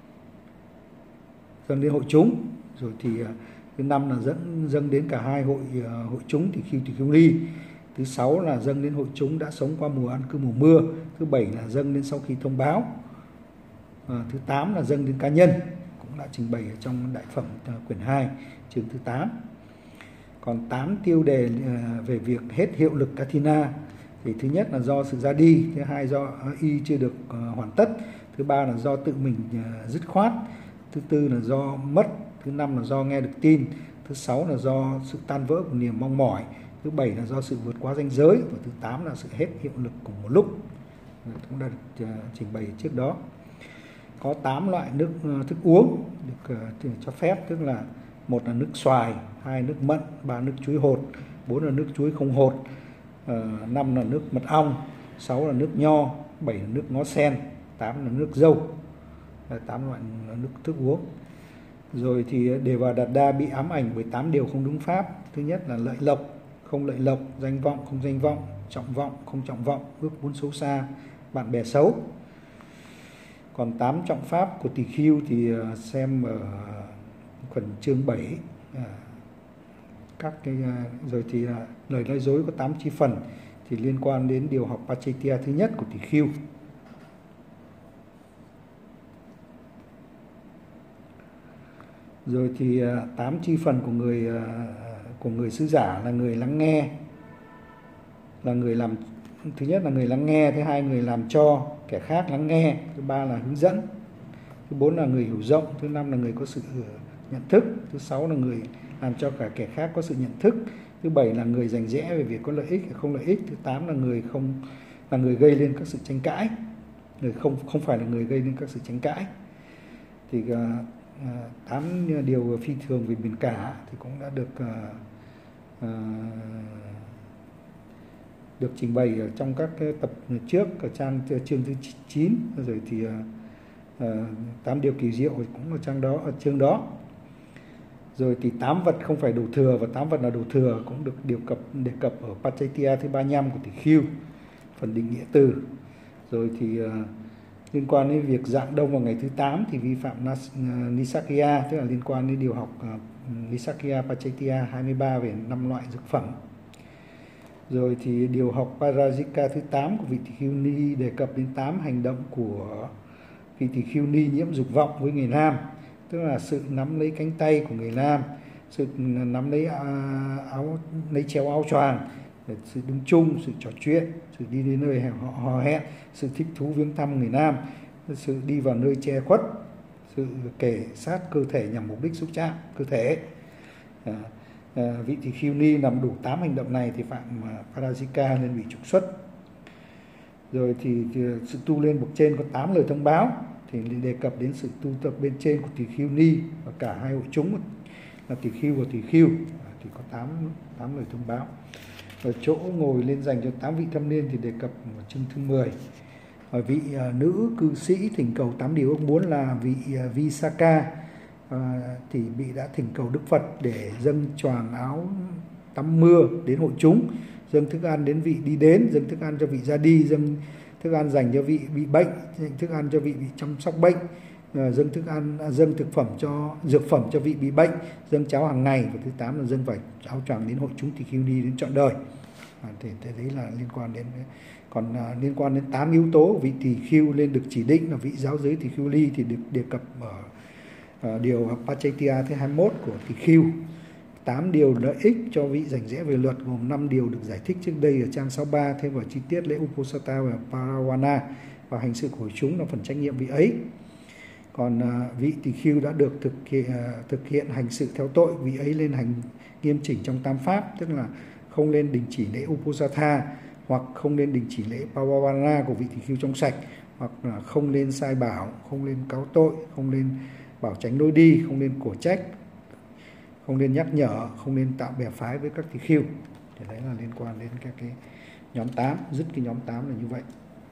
Dâng đến hội chúng. Rồi thì à, thứ năm là dâng, dâng đến cả hai hội à, hội chúng tỳ khưu tỳ khưu ni. Thứ sáu là dâng đến hội chúng đã sống qua mùa ăn cư mùa mưa. Thứ bảy là dâng đến sau khi thông báo. À, thứ tám là dâng đến cá nhân, cũng đã trình bày ở trong đại phẩm uh, quyển hai chương thứ tám. Còn tám tiêu đề uh, về việc hết hiệu lực Kathina thì thứ nhất là do sự ra đi, thứ hai do uh, y chưa được uh, hoàn tất, thứ ba là do tự mình uh, dứt khoát, thứ tư là do mất, thứ năm là do nghe được tin, thứ sáu là do sự tan vỡ của niềm mong mỏi, thứ bảy là do sự vượt quá ranh giới và thứ tám là sự hết hiệu lực cùng một lúc. Cũng đã được uh, trình bày trước đó. Có tám loại nước uh, thức uống được uh, cho phép, tức là một là nước xoài, hai nước mận, ba nước chuối hột, bốn là nước chuối không hột, uh, năm là nước mật ong, sáu là nước nho, bảy là nước ngó sen, tám là nước dâu. Tám loại nước thức uống. Rồi thì Đề-và Đạt Đa bị ám ảnh bởi tám điều không đúng pháp. Thứ nhất là lợi lộc, không lợi lộc, danh vọng, không danh vọng, trọng vọng, không trọng vọng, ước muốn xấu xa, bạn bè xấu. Còn tám trọng pháp của tỳ khưu thì xem ở phần chương bảy. Các cái, rồi thì lời nói dối có tám chi phần thì liên quan đến điều học Pacitya thứ nhất của tỳ khưu. Rồi thì tám chi phần của người của người sứ giả là người lắng nghe, là người làm, thứ nhất là người lắng nghe, thứ hai người làm cho kẻ khác lắng nghe, thứ ba là hướng dẫn, thứ bốn là người hiểu rộng, thứ năm là người có sự nhận thức, thứ sáu là người làm cho cả kẻ khác có sự nhận thức, thứ bảy là người rành rẽ về việc có lợi ích hay không lợi ích, thứ tám là người không là người gây lên các sự tranh cãi, người không không phải là người gây nên các sự tranh cãi. Thì tám uh, điều phi thường về biển cả thì cũng đã được uh, uh, được trình bày ở trong các cái tập trước ở trang chương thứ chín, rồi thì uh, uh, tám điều kỳ diệu cũng ở trang đó, ở chương đó. Rồi thì tám vật không phải đồ thừa và tám vật là đồ thừa cũng được điều cập đề cập ở Pacitya thứ ba mươi lăm của tỳ khưu, phần định nghĩa từ. Rồi thì uh, liên quan đến việc dạng đông vào ngày thứ tám thì vi phạm Nisakya, tức là liên quan đến điều học uh, Nisakya Pacitya hai mươi ba về năm loại dược phẩm. Rồi thì điều học Parajika thứ tám của vị tỳ khưu ni đề cập đến tám hành động của vị tỳ khưu ni nhiễm dục vọng với người nam, tức là sự nắm lấy cánh tay của người nam, sự nắm lấy áo, lấy chéo áo choàng, sự đứng chung, sự trò chuyện, sự đi đến nơi họ hò hẹn, sự thích thú viếng thăm người nam, sự đi vào nơi che khuất, sự kề sát cơ thể nhằm mục đích xúc chạm cơ thể. À, à, vị tỳ khưu ni làm đủ tám hành động này thì phạm Parajika nên bị trục xuất. Rồi thì, thì sự tu lên bậc trên có tám lời thông báo, thì đề cập đến sự tu tập bên trên của tỳ khưu ni và cả hai hội chúng là tỳ khưu và tỳ khưu thì có tám tám lời thông báo. Ở chỗ ngồi lên dành cho tám vị thâm niên thì đề cập ở chương thứ mười. Ở vị uh, nữ cư sĩ thỉnh cầu tám điều ước muốn là vị uh, Visakha uh, thì bị đã thỉnh cầu Đức Phật để dâng choàng áo tắm mưa đến hội chúng, dâng thức ăn đến vị đi đến, dâng thức ăn cho vị ra đi, dâng thức ăn dành cho vị bị bệnh, dâng thức ăn cho vị bị chăm sóc bệnh, uh, dâng thức ăn uh, dâng thực phẩm cho dược phẩm cho vị bị bệnh, dâng cháo hàng ngày, và thứ tám là dâng vải áo choàng đến hội chúng tỳ khưu ni đến trọn đời. À, thì đấy là liên quan đến còn uh, liên quan đến tám yếu tố vị tỳ khưu lên được chỉ định là vị giáo giới tỳ khưu ni thì được đề cập ở uh, điều Pachitya thứ hai mươi mốt của tỳ khưu. tám điều lợi ích cho vị rành rẽ về luật gồm năm điều được giải thích trước đây ở trang sáu mươi ba, thêm vào chi tiết lễ Uposatha và Parawana, và hành sự của hội chúng là phần trách nhiệm vị ấy. Còn uh, vị tỳ khưu đã được thực hiện, uh, thực hiện hành sự theo tội, vị ấy lên hành nghiêm chỉnh trong tam pháp, tức là không nên đình chỉ lễ Uposatha, hoặc không nên đình chỉ lễ Parawana của vị tỳ khưu trong sạch, hoặc là không nên sai bảo, không nên cáo tội, không nên bảo tránh lối đi, không nên cổ trách, không nên nhắc nhở, không nên tạo bè phái với các tỳ khưu. Thì đấy là liên quan đến các cái nhóm tám, dứt cái nhóm tám là như vậy.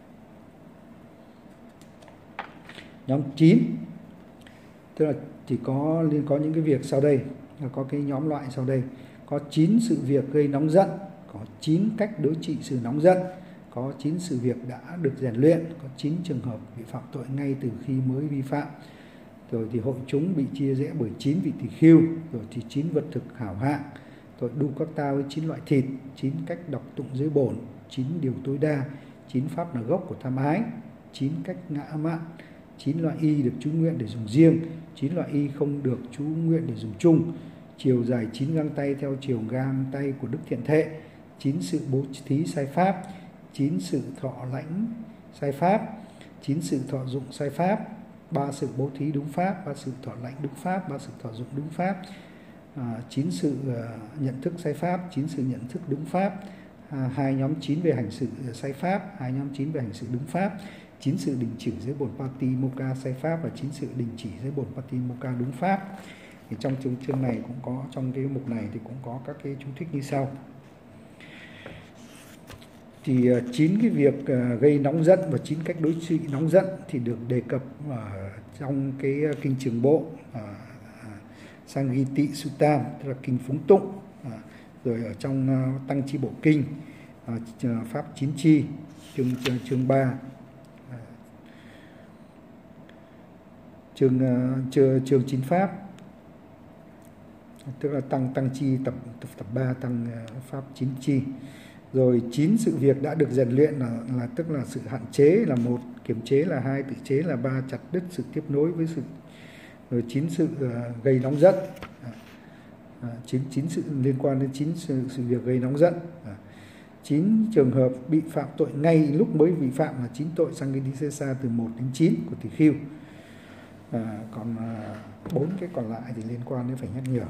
Nhóm chín, tức là chỉ có liên có những cái việc sau đây, có cái nhóm loại sau đây. Có chín sự việc gây nóng giận, có chín cách đối trị sự nóng giận, có chín sự việc đã được rèn luyện, có chín trường hợp bị phạm tội ngay từ khi mới vi phạm. Rồi thì hội chúng bị chia rẽ bởi chín vị tỳ khưu, rồi thì chín vật thực hảo hạng, tội đu các ta với chín loại thịt, chín cách đọc tụng giới bổn, chín điều tối đa, chín pháp là gốc của tham ái, chín cách ngã mạn, chín loại y được chú nguyện để dùng riêng, chín loại y không được chú nguyện để dùng chung, chiều dài chín găng tay theo chiều găng tay của Đức Thiện Thệ, chín sự bố thí sai pháp, chín sự thọ lãnh sai pháp, chín sự thọ dụng sai pháp, ba sự bố thí đúng pháp, ba sự thọ lãnh đúng pháp, ba sự thọ dụng đúng pháp, à, chín sự uh, nhận thức sai pháp, chín sự nhận thức đúng pháp, à, hai nhóm chín về hành sự sai pháp, hai nhóm chín về hành sự đúng pháp, chín sự đình chỉ giới bổn Patimokkha sai pháp, và chín sự đình chỉ giới bổn Patimokkha đúng pháp. Thì trong chương chương này cũng có, trong cái mục này thì cũng có các cái chú thích như sau. Thì chín cái việc uh, gây nóng giận và chín cách đối trị nóng giận thì được đề cập ở trong cái kinh Trường Bộ, uh, Sangiti Suttam, tức là kinh phúng tụng, uh, rồi ở trong uh, Tăng Chi Bộ Kinh, uh, pháp chín chi, chương chương ba, uh, chương uh, chương chương chín pháp, tức là tăng tăng chi tập tập tập ba, tăng uh, pháp chín chi. Rồi chín sự việc đã được rèn luyện là, là tức là sự hạn chế là một, kiềm chế là hai, tự chế là ba, chặt đứt sự tiếp nối với sự. Rồi chín sự uh, gây nóng giận, à, chín chín sự liên quan đến chín sự, sự việc gây nóng giận. À, chín trường hợp bị phạm tội ngay lúc mới vi phạm là chín tội Sanghidisesa từ một đến chín của tỳ khưu. À, còn bốn uh, cái còn lại thì liên quan đến phải nhắc nhở.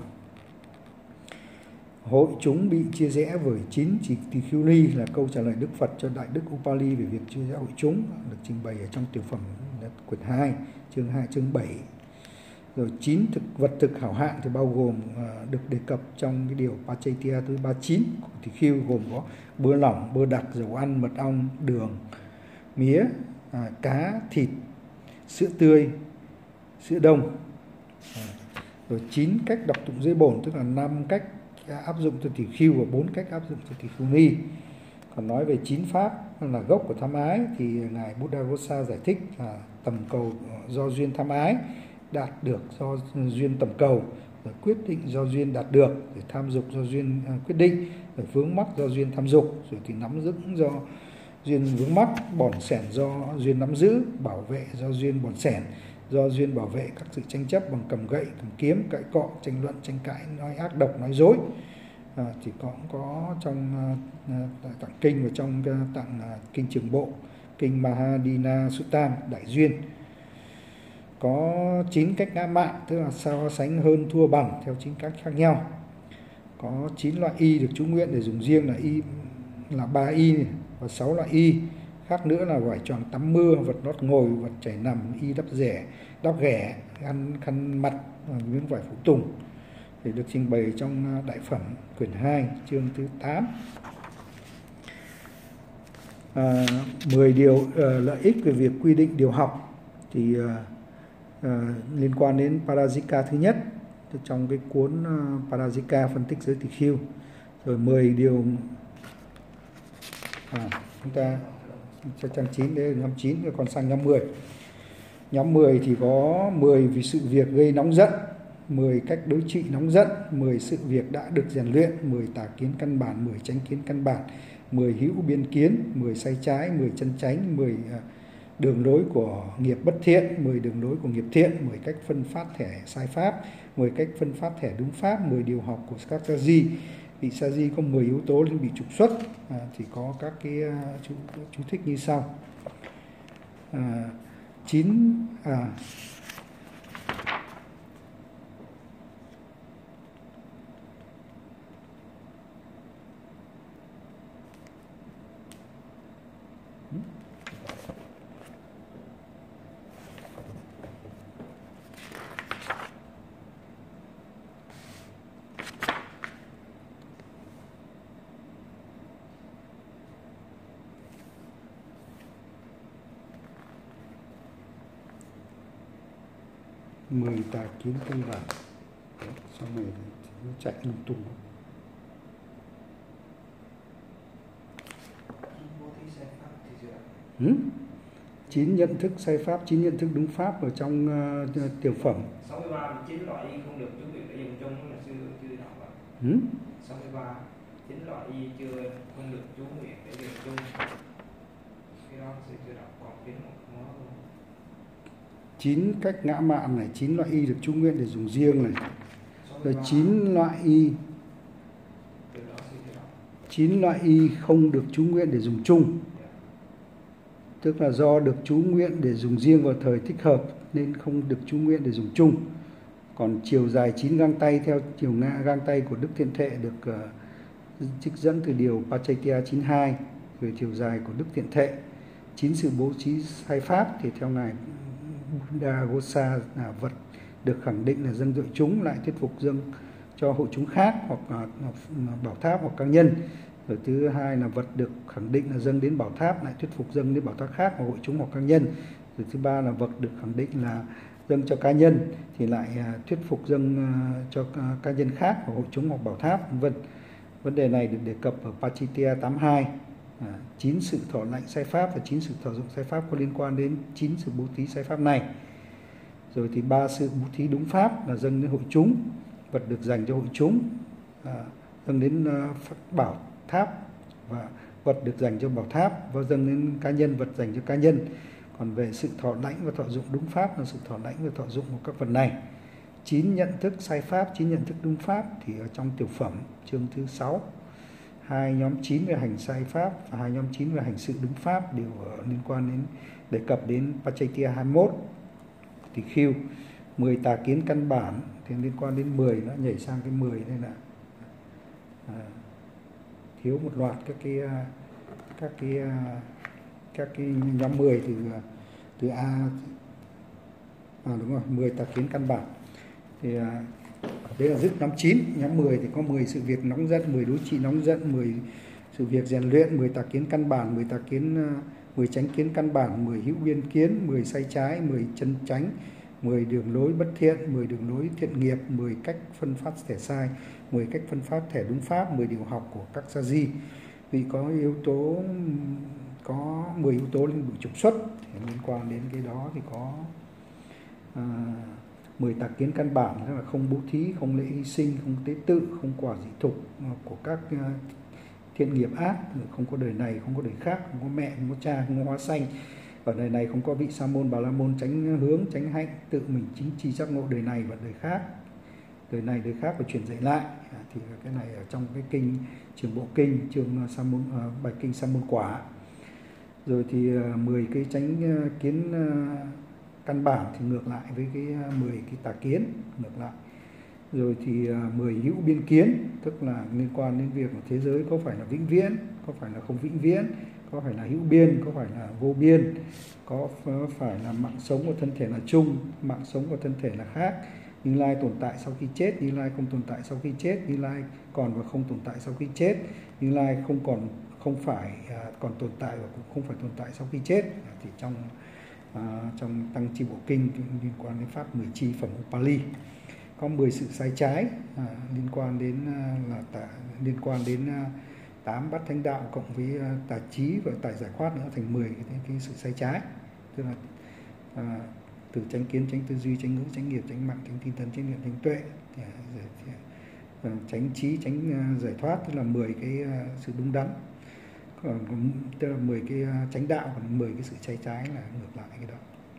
Hội chúng bị chia rẽ với chín chỉ tỳ khưu ni là câu trả lời Đức Phật cho Đại Đức Upali về việc chia rẽ hội chúng, được trình bày ở trong tiểu phẩm quyển hai, chương hai, chương bảy. Rồi chín thực vật thực hảo hạng thì bao gồm uh, được đề cập trong cái điều Pachitya thứ ba mươi chín của tỳ khưu, gồm có bơ lỏng, bơ đặc, dầu ăn, mật ong, đường, mía, uh, cá, thịt, sữa tươi, sữa đông. Uh, rồi chín cách đọc tụng giới bổn, tức là năm cách áp dụng cho tỳ khưu và bốn cách áp dụng cho tỳ khưu ni. Còn nói về chín pháp là gốc của tham ái thì ngài Buddhaghosa giải thích là tầm cầu do duyên tham ái, đạt được do duyên tầm cầu, rồi quyết định do duyên đạt được, rồi tham dục do duyên uh, quyết định, rồi vướng mắc do duyên tham dục, rồi thì nắm vững do duyên vướng mắc, bỏn sẻn do duyên nắm giữ, bảo vệ do duyên bỏn sẻn, do duyên bảo vệ các sự tranh chấp bằng cầm gậy, cầm kiếm, cãi cọ, tranh luận, tranh cãi, nói ác độc, nói dối. À, thì có có trong uh, tạng kinh và trong uh, tạng uh, kinh Trường Bộ, kinh Mahadina Suttam đại duyên. Có chín cách ngã mạn, tức là so sánh hơn thua bằng theo chín cách khác nhau. Có chín loại y được chú nguyện để dùng riêng là y là ba y và sáu loại y khác nữa là vải choàng tắm mưa, vật lót ngồi, vật chảy nằm, y đắp rẻ, đắp ghẻ, khăn khăn mặt, miếng vải phụ tùng, để được trình bày trong Đại Phẩm quyển hai chương thứ tám. À, mười điều uh, lợi ích về việc quy định điều học thì uh, uh, liên quan đến Parajika thứ nhất trong cái cuốn uh, Parajika phân tích giới tỳ khưu. Rồi mười điều à, chúng ta cho trang chín đấy, nhóm chín rồi còn sang nhóm mười. Nhóm mười thì có mười vì sự việc gây nóng giận, mười cách đối trị nóng giận, mười sự việc đã được rèn luyện, mười tà kiến căn bản, mười chánh kiến căn bản, mười hữu biên kiến, mười sai trái, mười chân chánh, mười đường lối của nghiệp bất thiện, mười đường lối của nghiệp thiện, mười cách phân phát thẻ sai pháp, mười cách phân phát thẻ đúng pháp, mười điều học của các sa di. Vị sa di có mười yếu tố nên bị trục xuất, à, thì có các cái chú, chú thích như sau. À, chín à, mười tà kiến căn bản. Sau này nó chạy lung tung. Hmm? chín nhận thức sai pháp, chín nhận thức đúng pháp ở trong uh, tiểu phẩm. sáu mươi ba chín loại y không được chú nguyện để dùng chung là chưa chưa đọc ạ. Hmm? sáu mươi ba chín loại y chưa không được chú nguyện để dùng chung. Cái đó sẽ chưa đọc, còn kiến một nó chín cách ngã mạn này, chín loại y được chú nguyện để dùng riêng này. Rồi chín loại y chín loại y không được chú nguyện để dùng chung. Tức là do được chú nguyện để dùng riêng vào thời thích hợp nên không được chú nguyện để dùng chung. Còn chiều dài chín gang tay theo chiều ngã gang tay của Đức Thiện Thệ được uh, trích dẫn từ điều Pachaitia chín mươi hai, rồi chiều dài của Đức Thiện Thệ. Chín sự bố trí sai pháp thì theo ngài Buddha Gosa là vật được khẳng định là dâng dội chúng lại thuyết phục dâng cho hội chúng khác hoặc uh, bảo tháp hoặc cá nhân. Rồi thứ hai là vật được khẳng định là dâng đến bảo tháp lại thuyết phục dâng đến bảo tháp khác hoặc hội chúng hoặc cá nhân. Rồi thứ ba là vật được khẳng định là dâng cho cá nhân thì lại uh, thuyết phục dâng uh, cho uh, cá nhân khác hoặc hội chúng hoặc bảo tháp, vân vân. Vấn đề này được đề cập ở Pachaitia tám mươi hai. À, chín sự thọ lãnh sai pháp và chín sự thọ dụng sai pháp có liên quan đến chín sự bố thí sai pháp này. Rồi thì ba sự bố thí đúng pháp là dâng đến hội chúng, vật được dành cho hội chúng, à, dâng đến uh, bảo tháp và vật được dành cho bảo tháp, và dâng đến cá nhân, vật dành cho cá nhân. Còn về sự thọ lãnh và thọ dụng đúng pháp là sự thọ lãnh và thọ dụng của các vật này. Chín nhận thức sai pháp, chín nhận thức đúng pháp thì ở trong tiểu phẩm chương thứ sáu. Hai nhóm chín về hành sai pháp và hai nhóm chín về hành sự đúng pháp đều liên quan đến đề cập đến Pachaitia hai mươi mốt tỳ khưu. Mười tà kiến căn bản thì liên quan đến mười, nó nhảy sang cái mười đây là à, thiếu một loạt các cái các cái các cái nhóm mười từ từ A à, đúng rồi, mười tà kiến căn bản thì à, đấy là dứt nhóm chín. Nhóm mười thì có mười sự việc nóng giận, mười đối trị nóng giận, mười sự việc rèn luyện, mười tà kiến căn bản, mười tà kiến mười chánh kiến căn bản, mười hữu biên kiến, mười sai trái, mười chân chánh, mười đường lối bất thiện, mười đường lối thiện nghiệp, mười cách phân phát thẻ sai, mười cách phân phát thẻ đúng pháp, mười điều học của các sa di. Vì có yếu tố có mười yếu tố nên bị trục xuất thì liên quan đến cái đó thì có à, mười tà kiến căn bản, là không bố thí, không lễ hy sinh, không tế tự, không quả dị thục của các thiện nghiệp ác, không có đời này, không có đời khác, không có mẹ, không có cha, không có hóa sanh. Ở đời này không có vị sa môn, bà la môn tránh hướng, tránh hạnh, tự mình chính tri giác ngộ đời này và đời khác. Đời này đời khác phải truyền dạy lại. À, thì cái này ở trong cái kinh Trường Bộ Kinh, chương sa môn, uh, bài kinh sa môn quả. Rồi thì uh, mười cái chánh uh, kiến uh, căn bản thì ngược lại với cái uh, mười cái tà kiến, ngược lại. Rồi thì uh, mười hữu biên kiến, tức là liên quan đến việc là thế giới có phải là vĩnh viễn, có phải là không vĩnh viễn, có phải là hữu biên, có phải là vô biên, có phải là mạng sống của thân thể là chung, mạng sống của thân thể là khác. Như Lai tồn tại sau khi chết, Như Lai không tồn tại sau khi chết, Như Lai còn và không tồn tại sau khi chết, Như Lai không còn không phải à, còn tồn tại và cũng không phải tồn tại sau khi chết. Thì trong à, trong Tăng Chi Bộ Kinh liên quan đến pháp mười chi phẩm Pali có mười sự sai trái à, liên quan đến à, là tà, liên quan đến à, tám bát thánh đạo cộng với à, tà trí và tài giải thoát nữa thành mười cái, cái sự sai trái, tức là à, từ chánh kiến, chánh tư duy, chánh ngữ, chánh nghiệp, chánh mạng, chánh tinh tấn, chánh niệm, chánh tuệ, chánh trí, chánh giải thoát, tức là mười cái sự đúng đắn, còn tức là mười cái chánh đạo, còn mười cái sự trái trái là ngược lại cái đó.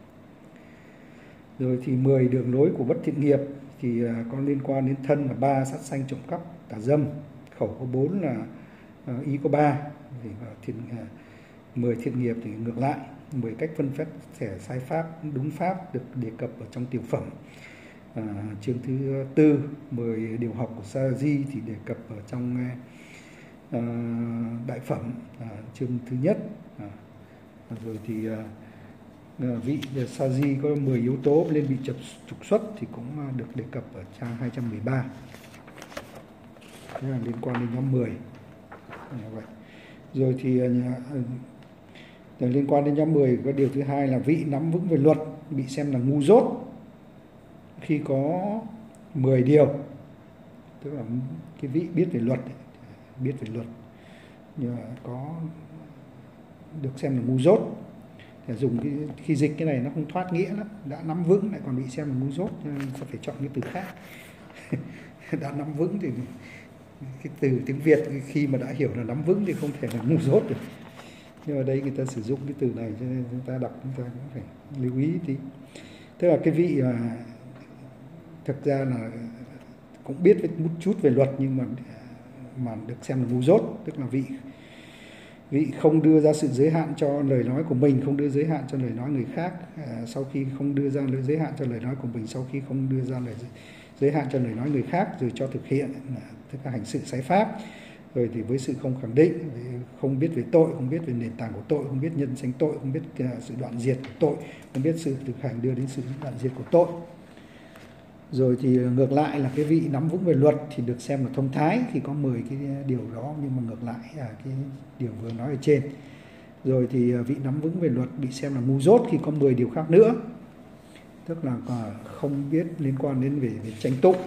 Rồi thì mười đường lối của bất thiện nghiệp thì có liên quan đến thân là ba, sát sanh, trộm cắp, tà dâm, khẩu có bốn, là ý có ba, thì thiện mười thiện nghiệp thì ngược lại. mười cách phân phép thẻ sai pháp đúng pháp được đề cập ở trong tiểu phẩm à, chương thứ tư. Mười điều học của Sa Di thì đề cập ở trong à, đại phẩm à, chương thứ nhất. À, rồi thì à, vị Sa Di có mười yếu tố lên bị trục trục xuất thì cũng được đề cập ở trang hai trăm mười ba. Thế là liên quan đến nhóm mười. Vậy. Rồi thì Rồi liên quan đến nhóm mười có điều thứ hai là vị nắm vững về luật bị xem là ngu dốt khi có mười điều, tức là cái vị biết về luật, biết về luật nhưng mà có được xem là ngu dốt. Để dùng cái, khi dịch cái này nó không thoát nghĩa lắm, đã nắm vững lại còn bị xem là ngu dốt nên sẽ phải chọn cái từ khác. Đã nắm vững thì cái từ tiếng Việt khi mà đã hiểu là nắm vững thì không thể là ngu dốt được. Nhưng mà đây người ta sử dụng cái từ này cho nên chúng ta đọc chúng ta cũng phải lưu ý tí. Tức là cái vị mà thực ra là cũng biết một chút về luật nhưng mà mà được xem là ngu dốt, tức là vị vị không đưa ra sự giới hạn cho lời nói của mình, không đưa giới hạn cho lời nói người khác. À, sau khi không đưa ra lời giới hạn cho lời nói của mình, sau khi không đưa ra lời giới hạn cho lời nói người khác rồi cho thực hiện, tức là hành sự sai pháp. Rồi thì với sự không khẳng định, không biết về tội, không biết về nền tảng của tội, không biết nhân sanh tội, không biết sự đoạn diệt của tội, không biết sự thực hành đưa đến sự đoạn diệt của tội. Rồi thì ngược lại là cái vị nắm vững về luật thì được xem là thông thái khi có mười cái điều đó, nhưng mà ngược lại là cái điều vừa nói ở trên. Rồi thì vị nắm vững về luật bị xem là ngu dốt khi có mười điều khác nữa, tức là không biết liên quan đến về, về tranh tụng.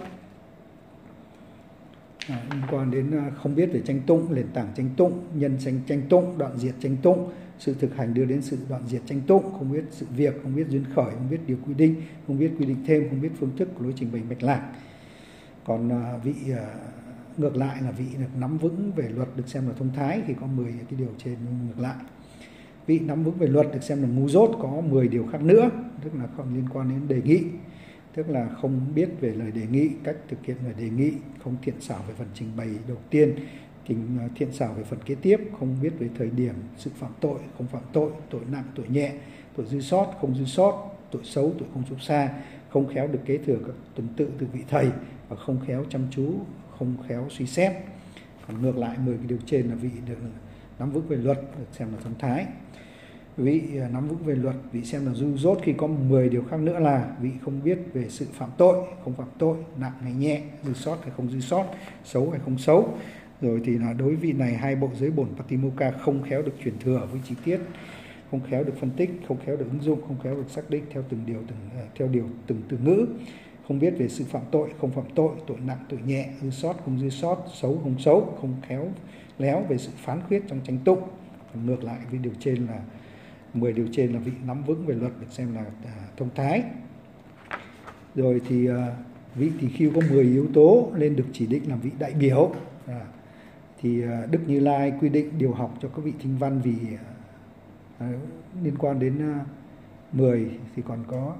À, liên quan đến không biết về tranh tụng, nền tảng tranh tụng, nhân sanh tranh tụng, đoạn diệt tranh tụng, sự thực hành đưa đến sự đoạn diệt tranh tụng, không biết sự việc, không biết duyên khởi, không biết điều quy định, không biết quy định thêm, không biết phương thức của lối trình bày mạch lạc. Còn à, vị à, ngược lại là vị được nắm vững về luật được xem là thông thái thì có mười cái điều trên ngược lại. Vị nắm vững về luật được xem là ngu dốt có mười điều khác nữa, tức là không liên quan đến đề nghị, tức là không biết về lời đề nghị, cách thực hiện lời đề nghị, không thiện xảo về phần trình bày đầu tiên, thiện xảo về phần kế tiếp, không biết về thời điểm sự phạm tội, không phạm tội, tội nặng, tội nhẹ, tội dư sót, không dư sót, tội xấu, tội không xấu xa, không khéo được kế thừa các tuần tự từ vị thầy và không khéo chăm chú, không khéo suy xét. Còn ngược lại mười cái điều trên là vị được nắm vững về luật, được xem là thông thái. Vị nắm vững về luật, vị xem là ngu dốt khi có mười điều khác nữa là vị không biết về sự phạm tội, không phạm tội, nặng hay nhẹ, dư sót hay không dư sót, xấu hay không xấu. Rồi thì là đối vị này hai bộ giới bổn Patimokkha không khéo được truyền thừa với chi tiết, không khéo được phân tích, không khéo được ứng dụng, không khéo được xác định theo từng điều từng theo điều từng từ ngữ, không biết về sự phạm tội, không phạm tội, tội nặng, tội nhẹ, dư sót, không dư sót, xấu, không xấu, không khéo léo về sự phán quyết trong tranh tụng. Còn ngược lại với điều trên là mười điều trên là vị nắm vững về luật được xem là à, thông thái. Rồi thì à, vị tỳ khưu có mười yếu tố nên được chỉ định làm vị đại biểu. À, thì Đức Như Lai quy định điều học cho các vị thinh văn vì à, liên quan đến à, mười thì còn có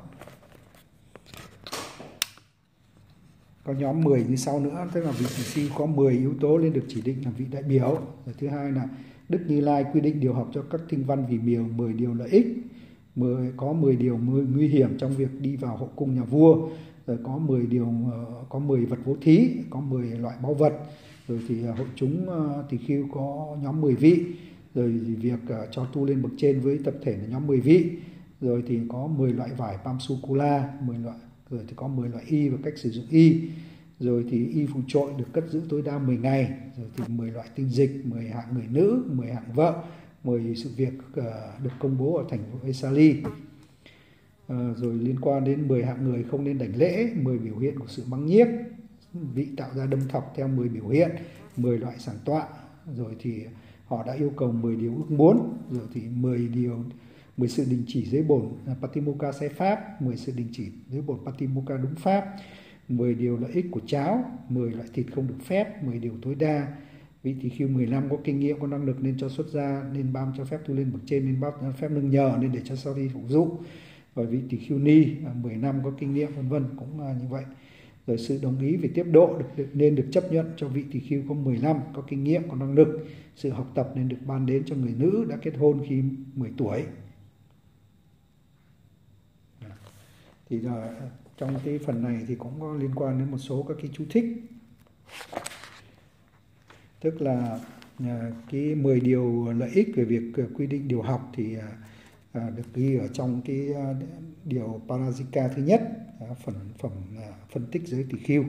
có nhóm mười như sau nữa, tức là vị tỷ siêu có mười yếu tố nên được chỉ định làm vị đại biểu. Rồi thứ hai là Đức Như Lai quy định điều học cho các thinh văn vì miều mười điều lợi ích, mười, có mười điều nguy hiểm trong việc đi vào hậu cung nhà vua, rồi có mười điều có mười vật bố thí, có mười loại báu vật, rồi thì hội chúng tỳ khưu có nhóm mười vị, rồi việc cho tu lên bậc trên với tập thể là nhóm mười vị, rồi thì có mười loại vải Pamsukula, mười loại, rồi thì có mười loại y và cách sử dụng y, rồi thì y phù trội được cất giữ tối đa mười ngày, rồi thì mười loại tinh dịch, mười hạng người nữ, mười hạng vợ, mười sự việc được công bố ở thành phố Vesali. À, rồi liên quan đến mười hạng người không nên đảnh lễ, mười biểu hiện của sự mắng nhiếc, vị tạo ra đâm thọc theo mười biểu hiện, mười loại sản tọa, rồi thì họ đã yêu cầu mười điều ước muốn, rồi thì mười điều mười sự đình chỉ dưới bổn Patimokkha sai pháp, mười sự đình chỉ dưới bổn Patimokkha đúng pháp, mười điều lợi ích của cháo, mười loại thịt không được phép, mười điều tối đa. Vị tỳ khưu mười lăm có kinh nghiệm, có năng lực nên cho xuất gia, nên bam cho phép tu lên bậc trên, nên bam cho phép nương nhờ, nên để cho sau đi phục vụ. Rồi vị tỳ khưu ni mười năm có kinh nghiệm vân vân cũng như vậy. Rồi sự đồng ý về tiếp độ được, được nên được chấp nhận cho vị tỳ khưu có mười lăm có kinh nghiệm, có năng lực. Sự học tập nên được ban đến cho người nữ đã kết hôn khi mười tuổi. Thì rồi, trong cái phần này thì cũng có liên quan đến một số các cái chú thích. Tức là cái mười điều lợi ích về việc quy định điều học thì được ghi ở trong cái điều Parajika thứ nhất, phần phẩm phân tích giới tỳ khưu.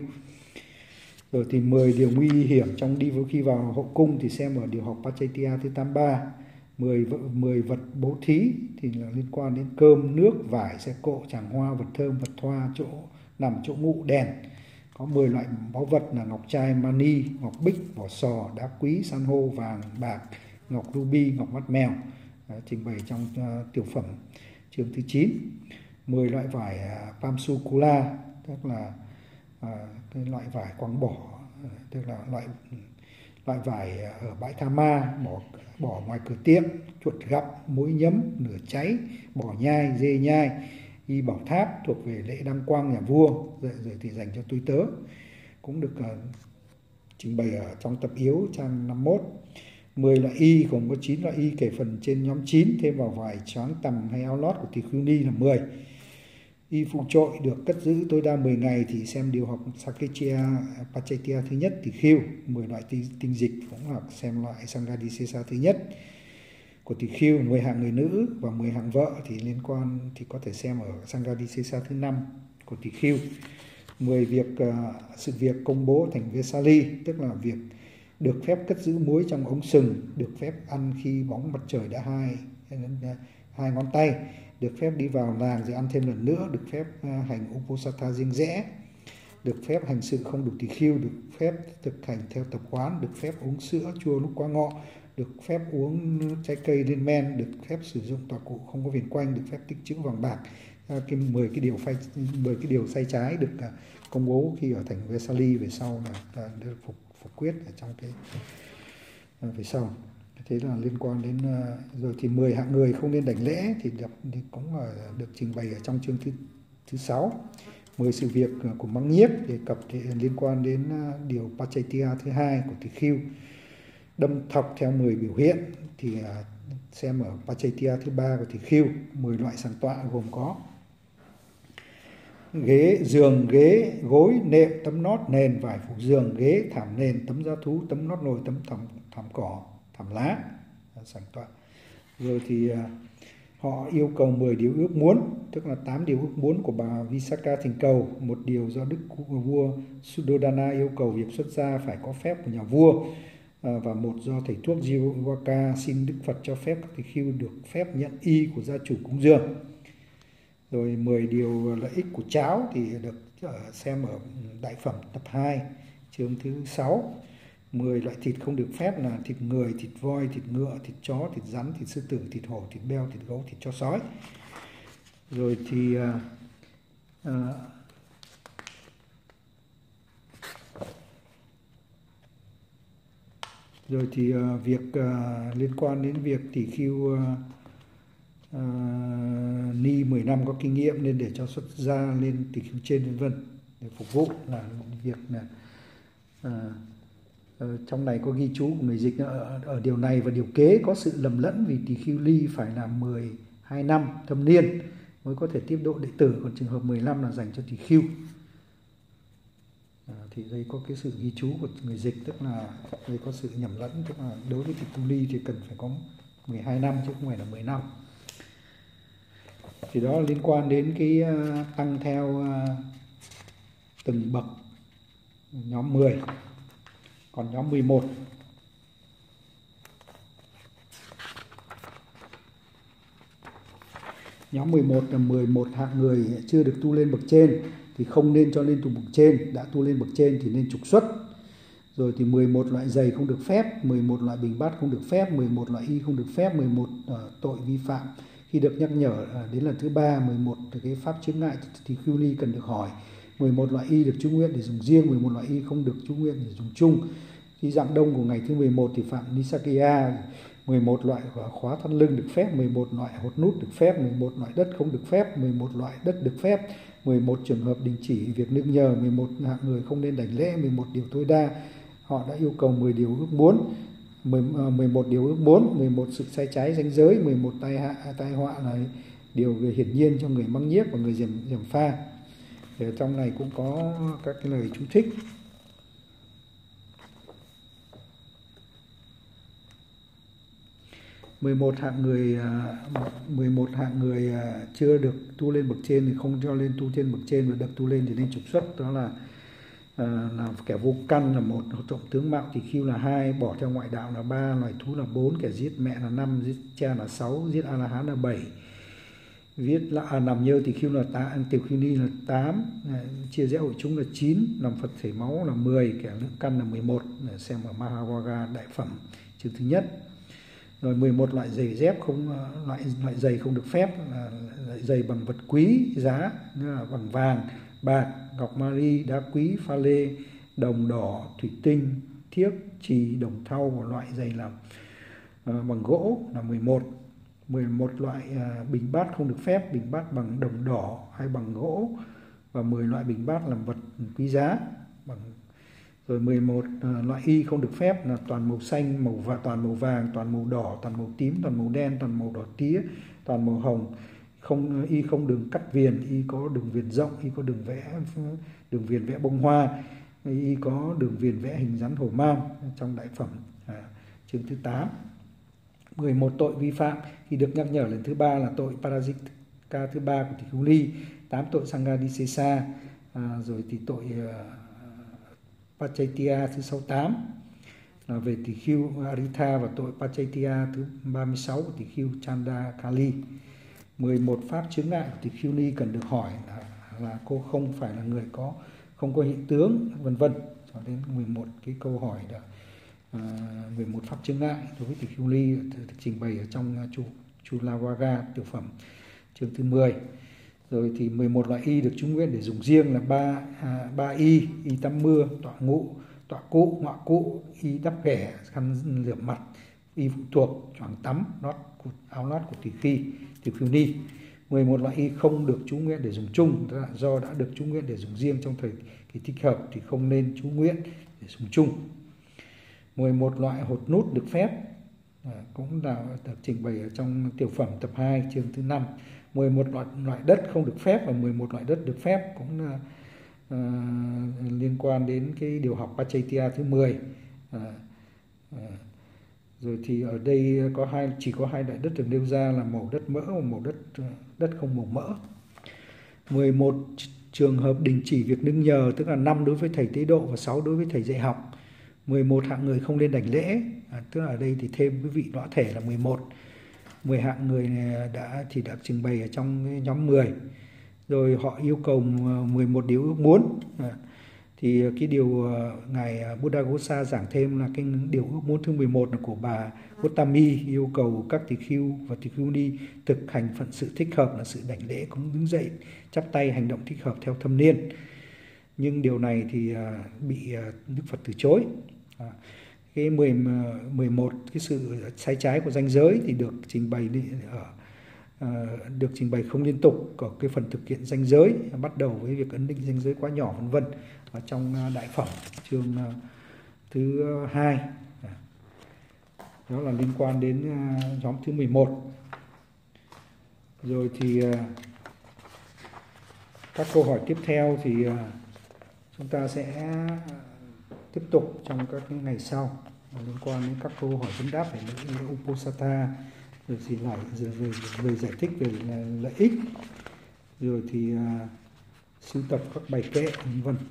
Rồi thì mười điều nguy hiểm trong đi khi vào hậu cung thì xem ở điều học Pachaitia thứ tám mươi ba. mười, mười vật bố thí thì là liên quan đến cơm, nước, vải, xe cộ, tràng hoa, vật thơm, vật thoa, chỗ nằm, chỗ ngụ, đèn. Có mười loại báu vật là ngọc trai, mani, ngọc bích, vỏ sò, đá quý, san hô, vàng, bạc, ngọc ruby, ngọc mắt mèo. Đó, trình bày trong uh, tiểu phẩm chương thứ chín. mười loại vải uh, Pamsukula, tức là uh, cái loại vải quăng bỏ, uh, tức là loại loại vải ở bãi Tha Ma, bỏ bỏ ngoài cửa tiệm, chuột gặm, muỗi nhấm, nửa cháy, bò nhai, dê nhai, y bảo tháp thuộc về lễ đăng quang nhà vua, rồi, rồi thì dành cho tôi tớ, cũng được uh, trình bày ở trong tập yếu trang năm mươi mốt. mười loại y gồm có chín loại y kể phần trên nhóm chín, thêm vào vải choáng tằm hay áo lót của tỳ khưu ni là mười. Y phụ trội được cất giữ tối đa mười ngày thì xem điều học Sakechia Pachaitia thứ nhất tỳ khưu. mười loại tinh, tinh dịch cũng hoặc xem loại Sanghadisesa thứ nhất của tỳ khưu. mười hạng người nữ và mười hạng vợ thì liên quan thì có thể xem ở Sanghadisesa thứ năm của tỳ khưu. mười việc uh, sự việc công bố thành Vesali, tức là việc được phép cất giữ muối trong ống sừng, được phép ăn khi bóng mặt trời đã hai hai ngón tay, được phép đi vào làng rồi ăn thêm lần nữa, được phép hành Uposatha riêng rẽ, được phép hành sự không đủ tỳ khưu, được phép thực hành theo tập quán, được phép uống sữa chua lúc qua ngọ, được phép uống trái cây lên men, được phép sử dụng tọa cụ không có viền quanh, được phép tích trữ vàng bạc. Cái mười cái điều phai mười cái điều sai trái được công bố khi ở thành Vesali, về sau là được phục phục quyết ở trong cái về sau. Thế là liên quan đến rồi thì mười hạng người không nên đảnh lễ thì, được, thì cũng là được trình bày ở trong chương thứ thứ sáu. mười sự việc của mắng nhiếc đề cập thì liên quan đến điều Pachaitia thứ hai của tỳ khưu. Đâm thọc theo mười biểu hiện thì xem ở Pachaitia thứ ba của tỳ khưu. mười loại sàng tọa gồm có ghế, giường, ghế, gối, nệm, tấm nót, nền, vải phủ giường, ghế, thảm nền, tấm da thú, tấm nót nồi, tấm thảm, thảm cỏ, thảm lá, sàng tọa. Rồi thì uh, họ yêu cầu mười điều ước muốn, tức là tám điều ước muốn của bà Visakha thỉnh cầu. Một điều do đức vua Suddhodana yêu cầu việc xuất gia phải có phép của nhà vua, uh, và một do thầy thuốc Jivaka xin Đức Phật cho phép các tỳ khưu được phép nhận y của gia chủ cúng dường. Rồi mười điều lợi ích của cháo thì được xem ở đại phẩm tập hai chương thứ sáu. mười loại thịt không được phép là thịt người, thịt voi, thịt ngựa, thịt chó, thịt rắn, thịt sư tử, thịt hổ, thịt beo, thịt gấu, thịt chó sói. Rồi thì uh, uh, Rồi thì uh, việc uh, liên quan đến việc tỷ khưu uh, uh, ni mười năm có kinh nghiệm nên để cho xuất gia lên tỷ khưu trên vân vân để phục vụ là việc là uh, uh, trong này có ghi chú của người dịch ở, ở điều này và điều kế có sự lầm lẫn vì tỷ khưu ly phải là mười hai năm thâm niên mới có thể tiếp độ đệ tử, còn trường hợp mười lăm là dành cho tỷ khưu. À, thì đây có cái sự ghi chú của người dịch, tức là đây có sự nhầm lẫn, tức là đối với tỷ khưu ly thì cần phải có mười hai năm chứ không phải là mười năm. Thì đó liên quan đến cái uh, tăng theo uh, từng bậc nhóm mười. Còn nhóm mười một, nhóm mười một là mười một hạng người chưa được tu lên bậc trên thì không nên cho lên tu bậc trên, đã tu lên bậc trên thì nên trục xuất. Rồi thì mười một loại giày không được phép, mười một loại bình bát không được phép, mười một loại y không được phép, mười một uh, tội vi phạm. Khi được nhắc nhở uh, đến lần thứ ba, mười một cái pháp chướng ngại thì khưu ly cần được hỏi. mười một loại y được chú nguyện để dùng riêng, mười một loại y không được chú nguyện để dùng chung. Khi dạng đông của ngày thứ mười một thì phạm Nisakya, mười một loại khóa thắt lưng được phép, mười một loại hột nút được phép, mười một loại đất không được phép, mười một loại đất được phép, mười một trường hợp đình chỉ việc nương nhờ, mười một hạng người không nên đảnh lễ, mười một điều tối đa. Họ đã yêu cầu mười điều ước muốn, mười một điều ước muốn, mười một sự sai trái ranh giới, mười một tai hạ tai họa là điều hiển nhiên cho người mắng nhiếc và người gièm gièm pha. Thì ở trong này cũng có các cái lời chú thích. mười một hạng người mười một hạng người chưa được tu lên bậc trên thì không cho lên tu trên bậc trên, và được tu lên thì nên trục xuất. Đó là là kẻ vô căn là một, trọng tướng mạo tỷ khưu là hai, bỏ theo ngoại đạo là ba, loài thú là bốn, kẻ giết mẹ là năm, giết cha là sáu, giết a la hán là bảy, viết là à, nằm nhơ tỷ khưu là tám, tiểu khưu ni là tám, chia rẽ hội chúng là chín, làm Phật thể máu là mười, kẻ lượng căn là mười một. Để xem ở Mahavaga đại phẩm chương thứ nhất. Rồi mười một loại giày dép không, loại loại giày không được phép là giày bằng vật quý giá, như là bằng vàng, bạc, ngọc mari, đá quý, pha lê, đồng đỏ, thủy tinh, thiếc, chì, đồng thau, và loại giày làm uh, bằng gỗ là mười một. mười một loại uh, bình bát không được phép, bình bát bằng đồng đỏ hay bằng gỗ, và mười loại bình bát làm vật quý giá bằng. Rồi mười một uh, loại y không được phép là toàn màu xanh, màu và toàn màu vàng, toàn màu đỏ, toàn màu tím, toàn màu đen, toàn màu đỏ tía, toàn màu hồng. Không, y không đường cắt viền, y có đường viền rộng, y có đường vẽ đường viền vẽ bông hoa, y có đường viền vẽ hình rắn hổ mang trong đại phẩm à, chương thứ tám. mười một tội vi phạm khi được nhắc nhở lần thứ ba là tội Parajika thứ ba của tỷ khưu ly, tám tội Sanghadisesa, à, rồi thì tội uh, Pachaitya thứ sáu mươi tám là về tỷ khưu Aritha, và tội Pachaitya thứ ba mươi sáu của tỷ khưu Chanda Kali. mười một pháp chướng ngại của tỷ khưu ni cần được hỏi là, là cô không phải là người có không có hiện tướng, vân vân. Cho đến mười một cái câu hỏi là uh, mười một pháp chướng ngại đối với tỷ khưu ni được trình bày ở trong uh, Chulavaga tiểu phẩm chương thứ mười. Rồi thì mười một loại y được chú nguyện để dùng riêng là ba à, ba y, y tắm mưa, tọa ngụ, tọa cụ, ngọa cụ, y đắp ghẻ, khăn rửa mặt, y phụ thuộc, choàng tắm, lót áo lót của tỷ khi, tỷ khưu ni. mười một loại y không được chú nguyện để dùng chung, do đã được chú nguyện để dùng riêng trong thời kỳ thích hợp thì không nên chú nguyện để dùng chung. mười một loại hột nút được phép à, cũng là được trình bày ở trong tiểu phẩm tập hai chương thứ năm. mười một loại, loại đất không được phép và mười một loại đất được phép cũng là uh, liên quan đến cái điều học Pachaitya thứ mười. Uh, uh, rồi thì ở đây có hai chỉ có hai loại đất được nêu ra là màu đất mỡ và màu đất đất không màu mỡ. mười một trường hợp đình chỉ việc nương nhờ, tức là năm đối với thầy tế độ và sáu đối với thầy dạy học. mười một hạng người không lên đảnh lễ, à, tức là ở đây thì thêm cái vị lõa thể là mười một. mười hạng người này đã thì đã trình bày ở trong nhóm mười. Rồi họ yêu cầu mười một điều ước muốn. À, thì cái điều ngài Buddhaghosa giảng thêm là cái điều ước muốn thứ mười một là của bà Gotami, yêu cầu các tỳ khưu và tỳ khưu ni thực hành phận sự thích hợp là sự đảnh lễ, cũng đứng dậy chắp tay hành động thích hợp theo thâm niên. Nhưng điều này thì bị Đức Phật từ chối. À, cái mười, mười một cái sự sai trái của ranh giới thì được trình bày ở uh, được trình bày không liên tục ở cái phần thực hiện ranh giới, bắt đầu với việc ấn định ranh giới quá nhỏ vân vân ở trong đại phẩm chương uh, thứ hai. Đó là liên quan đến uh, nhóm thứ mười một. Rồi thì uh, các câu hỏi tiếp theo thì uh, chúng ta sẽ tiếp tục trong các ngày sau liên quan đến các câu hỏi vấn đáp về Uposatha, rồi thì lại rồi về, về giải thích về lợi ích, rồi thì uh, sưu tập các bài kệ vân vân.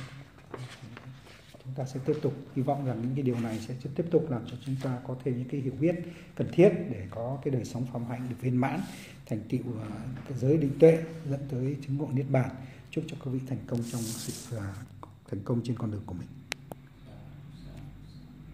Chúng ta sẽ tiếp tục, hy vọng rằng những cái điều này sẽ tiếp tục làm cho chúng ta có thêm những cái hiểu biết cần thiết để có cái đời sống phạm hạnh được viên mãn, thành tựu uh, cái giới định tuệ dẫn tới chứng ngộ niết bàn. Chúc cho quý vị thành công trong sự uh, thành công trên con đường của mình.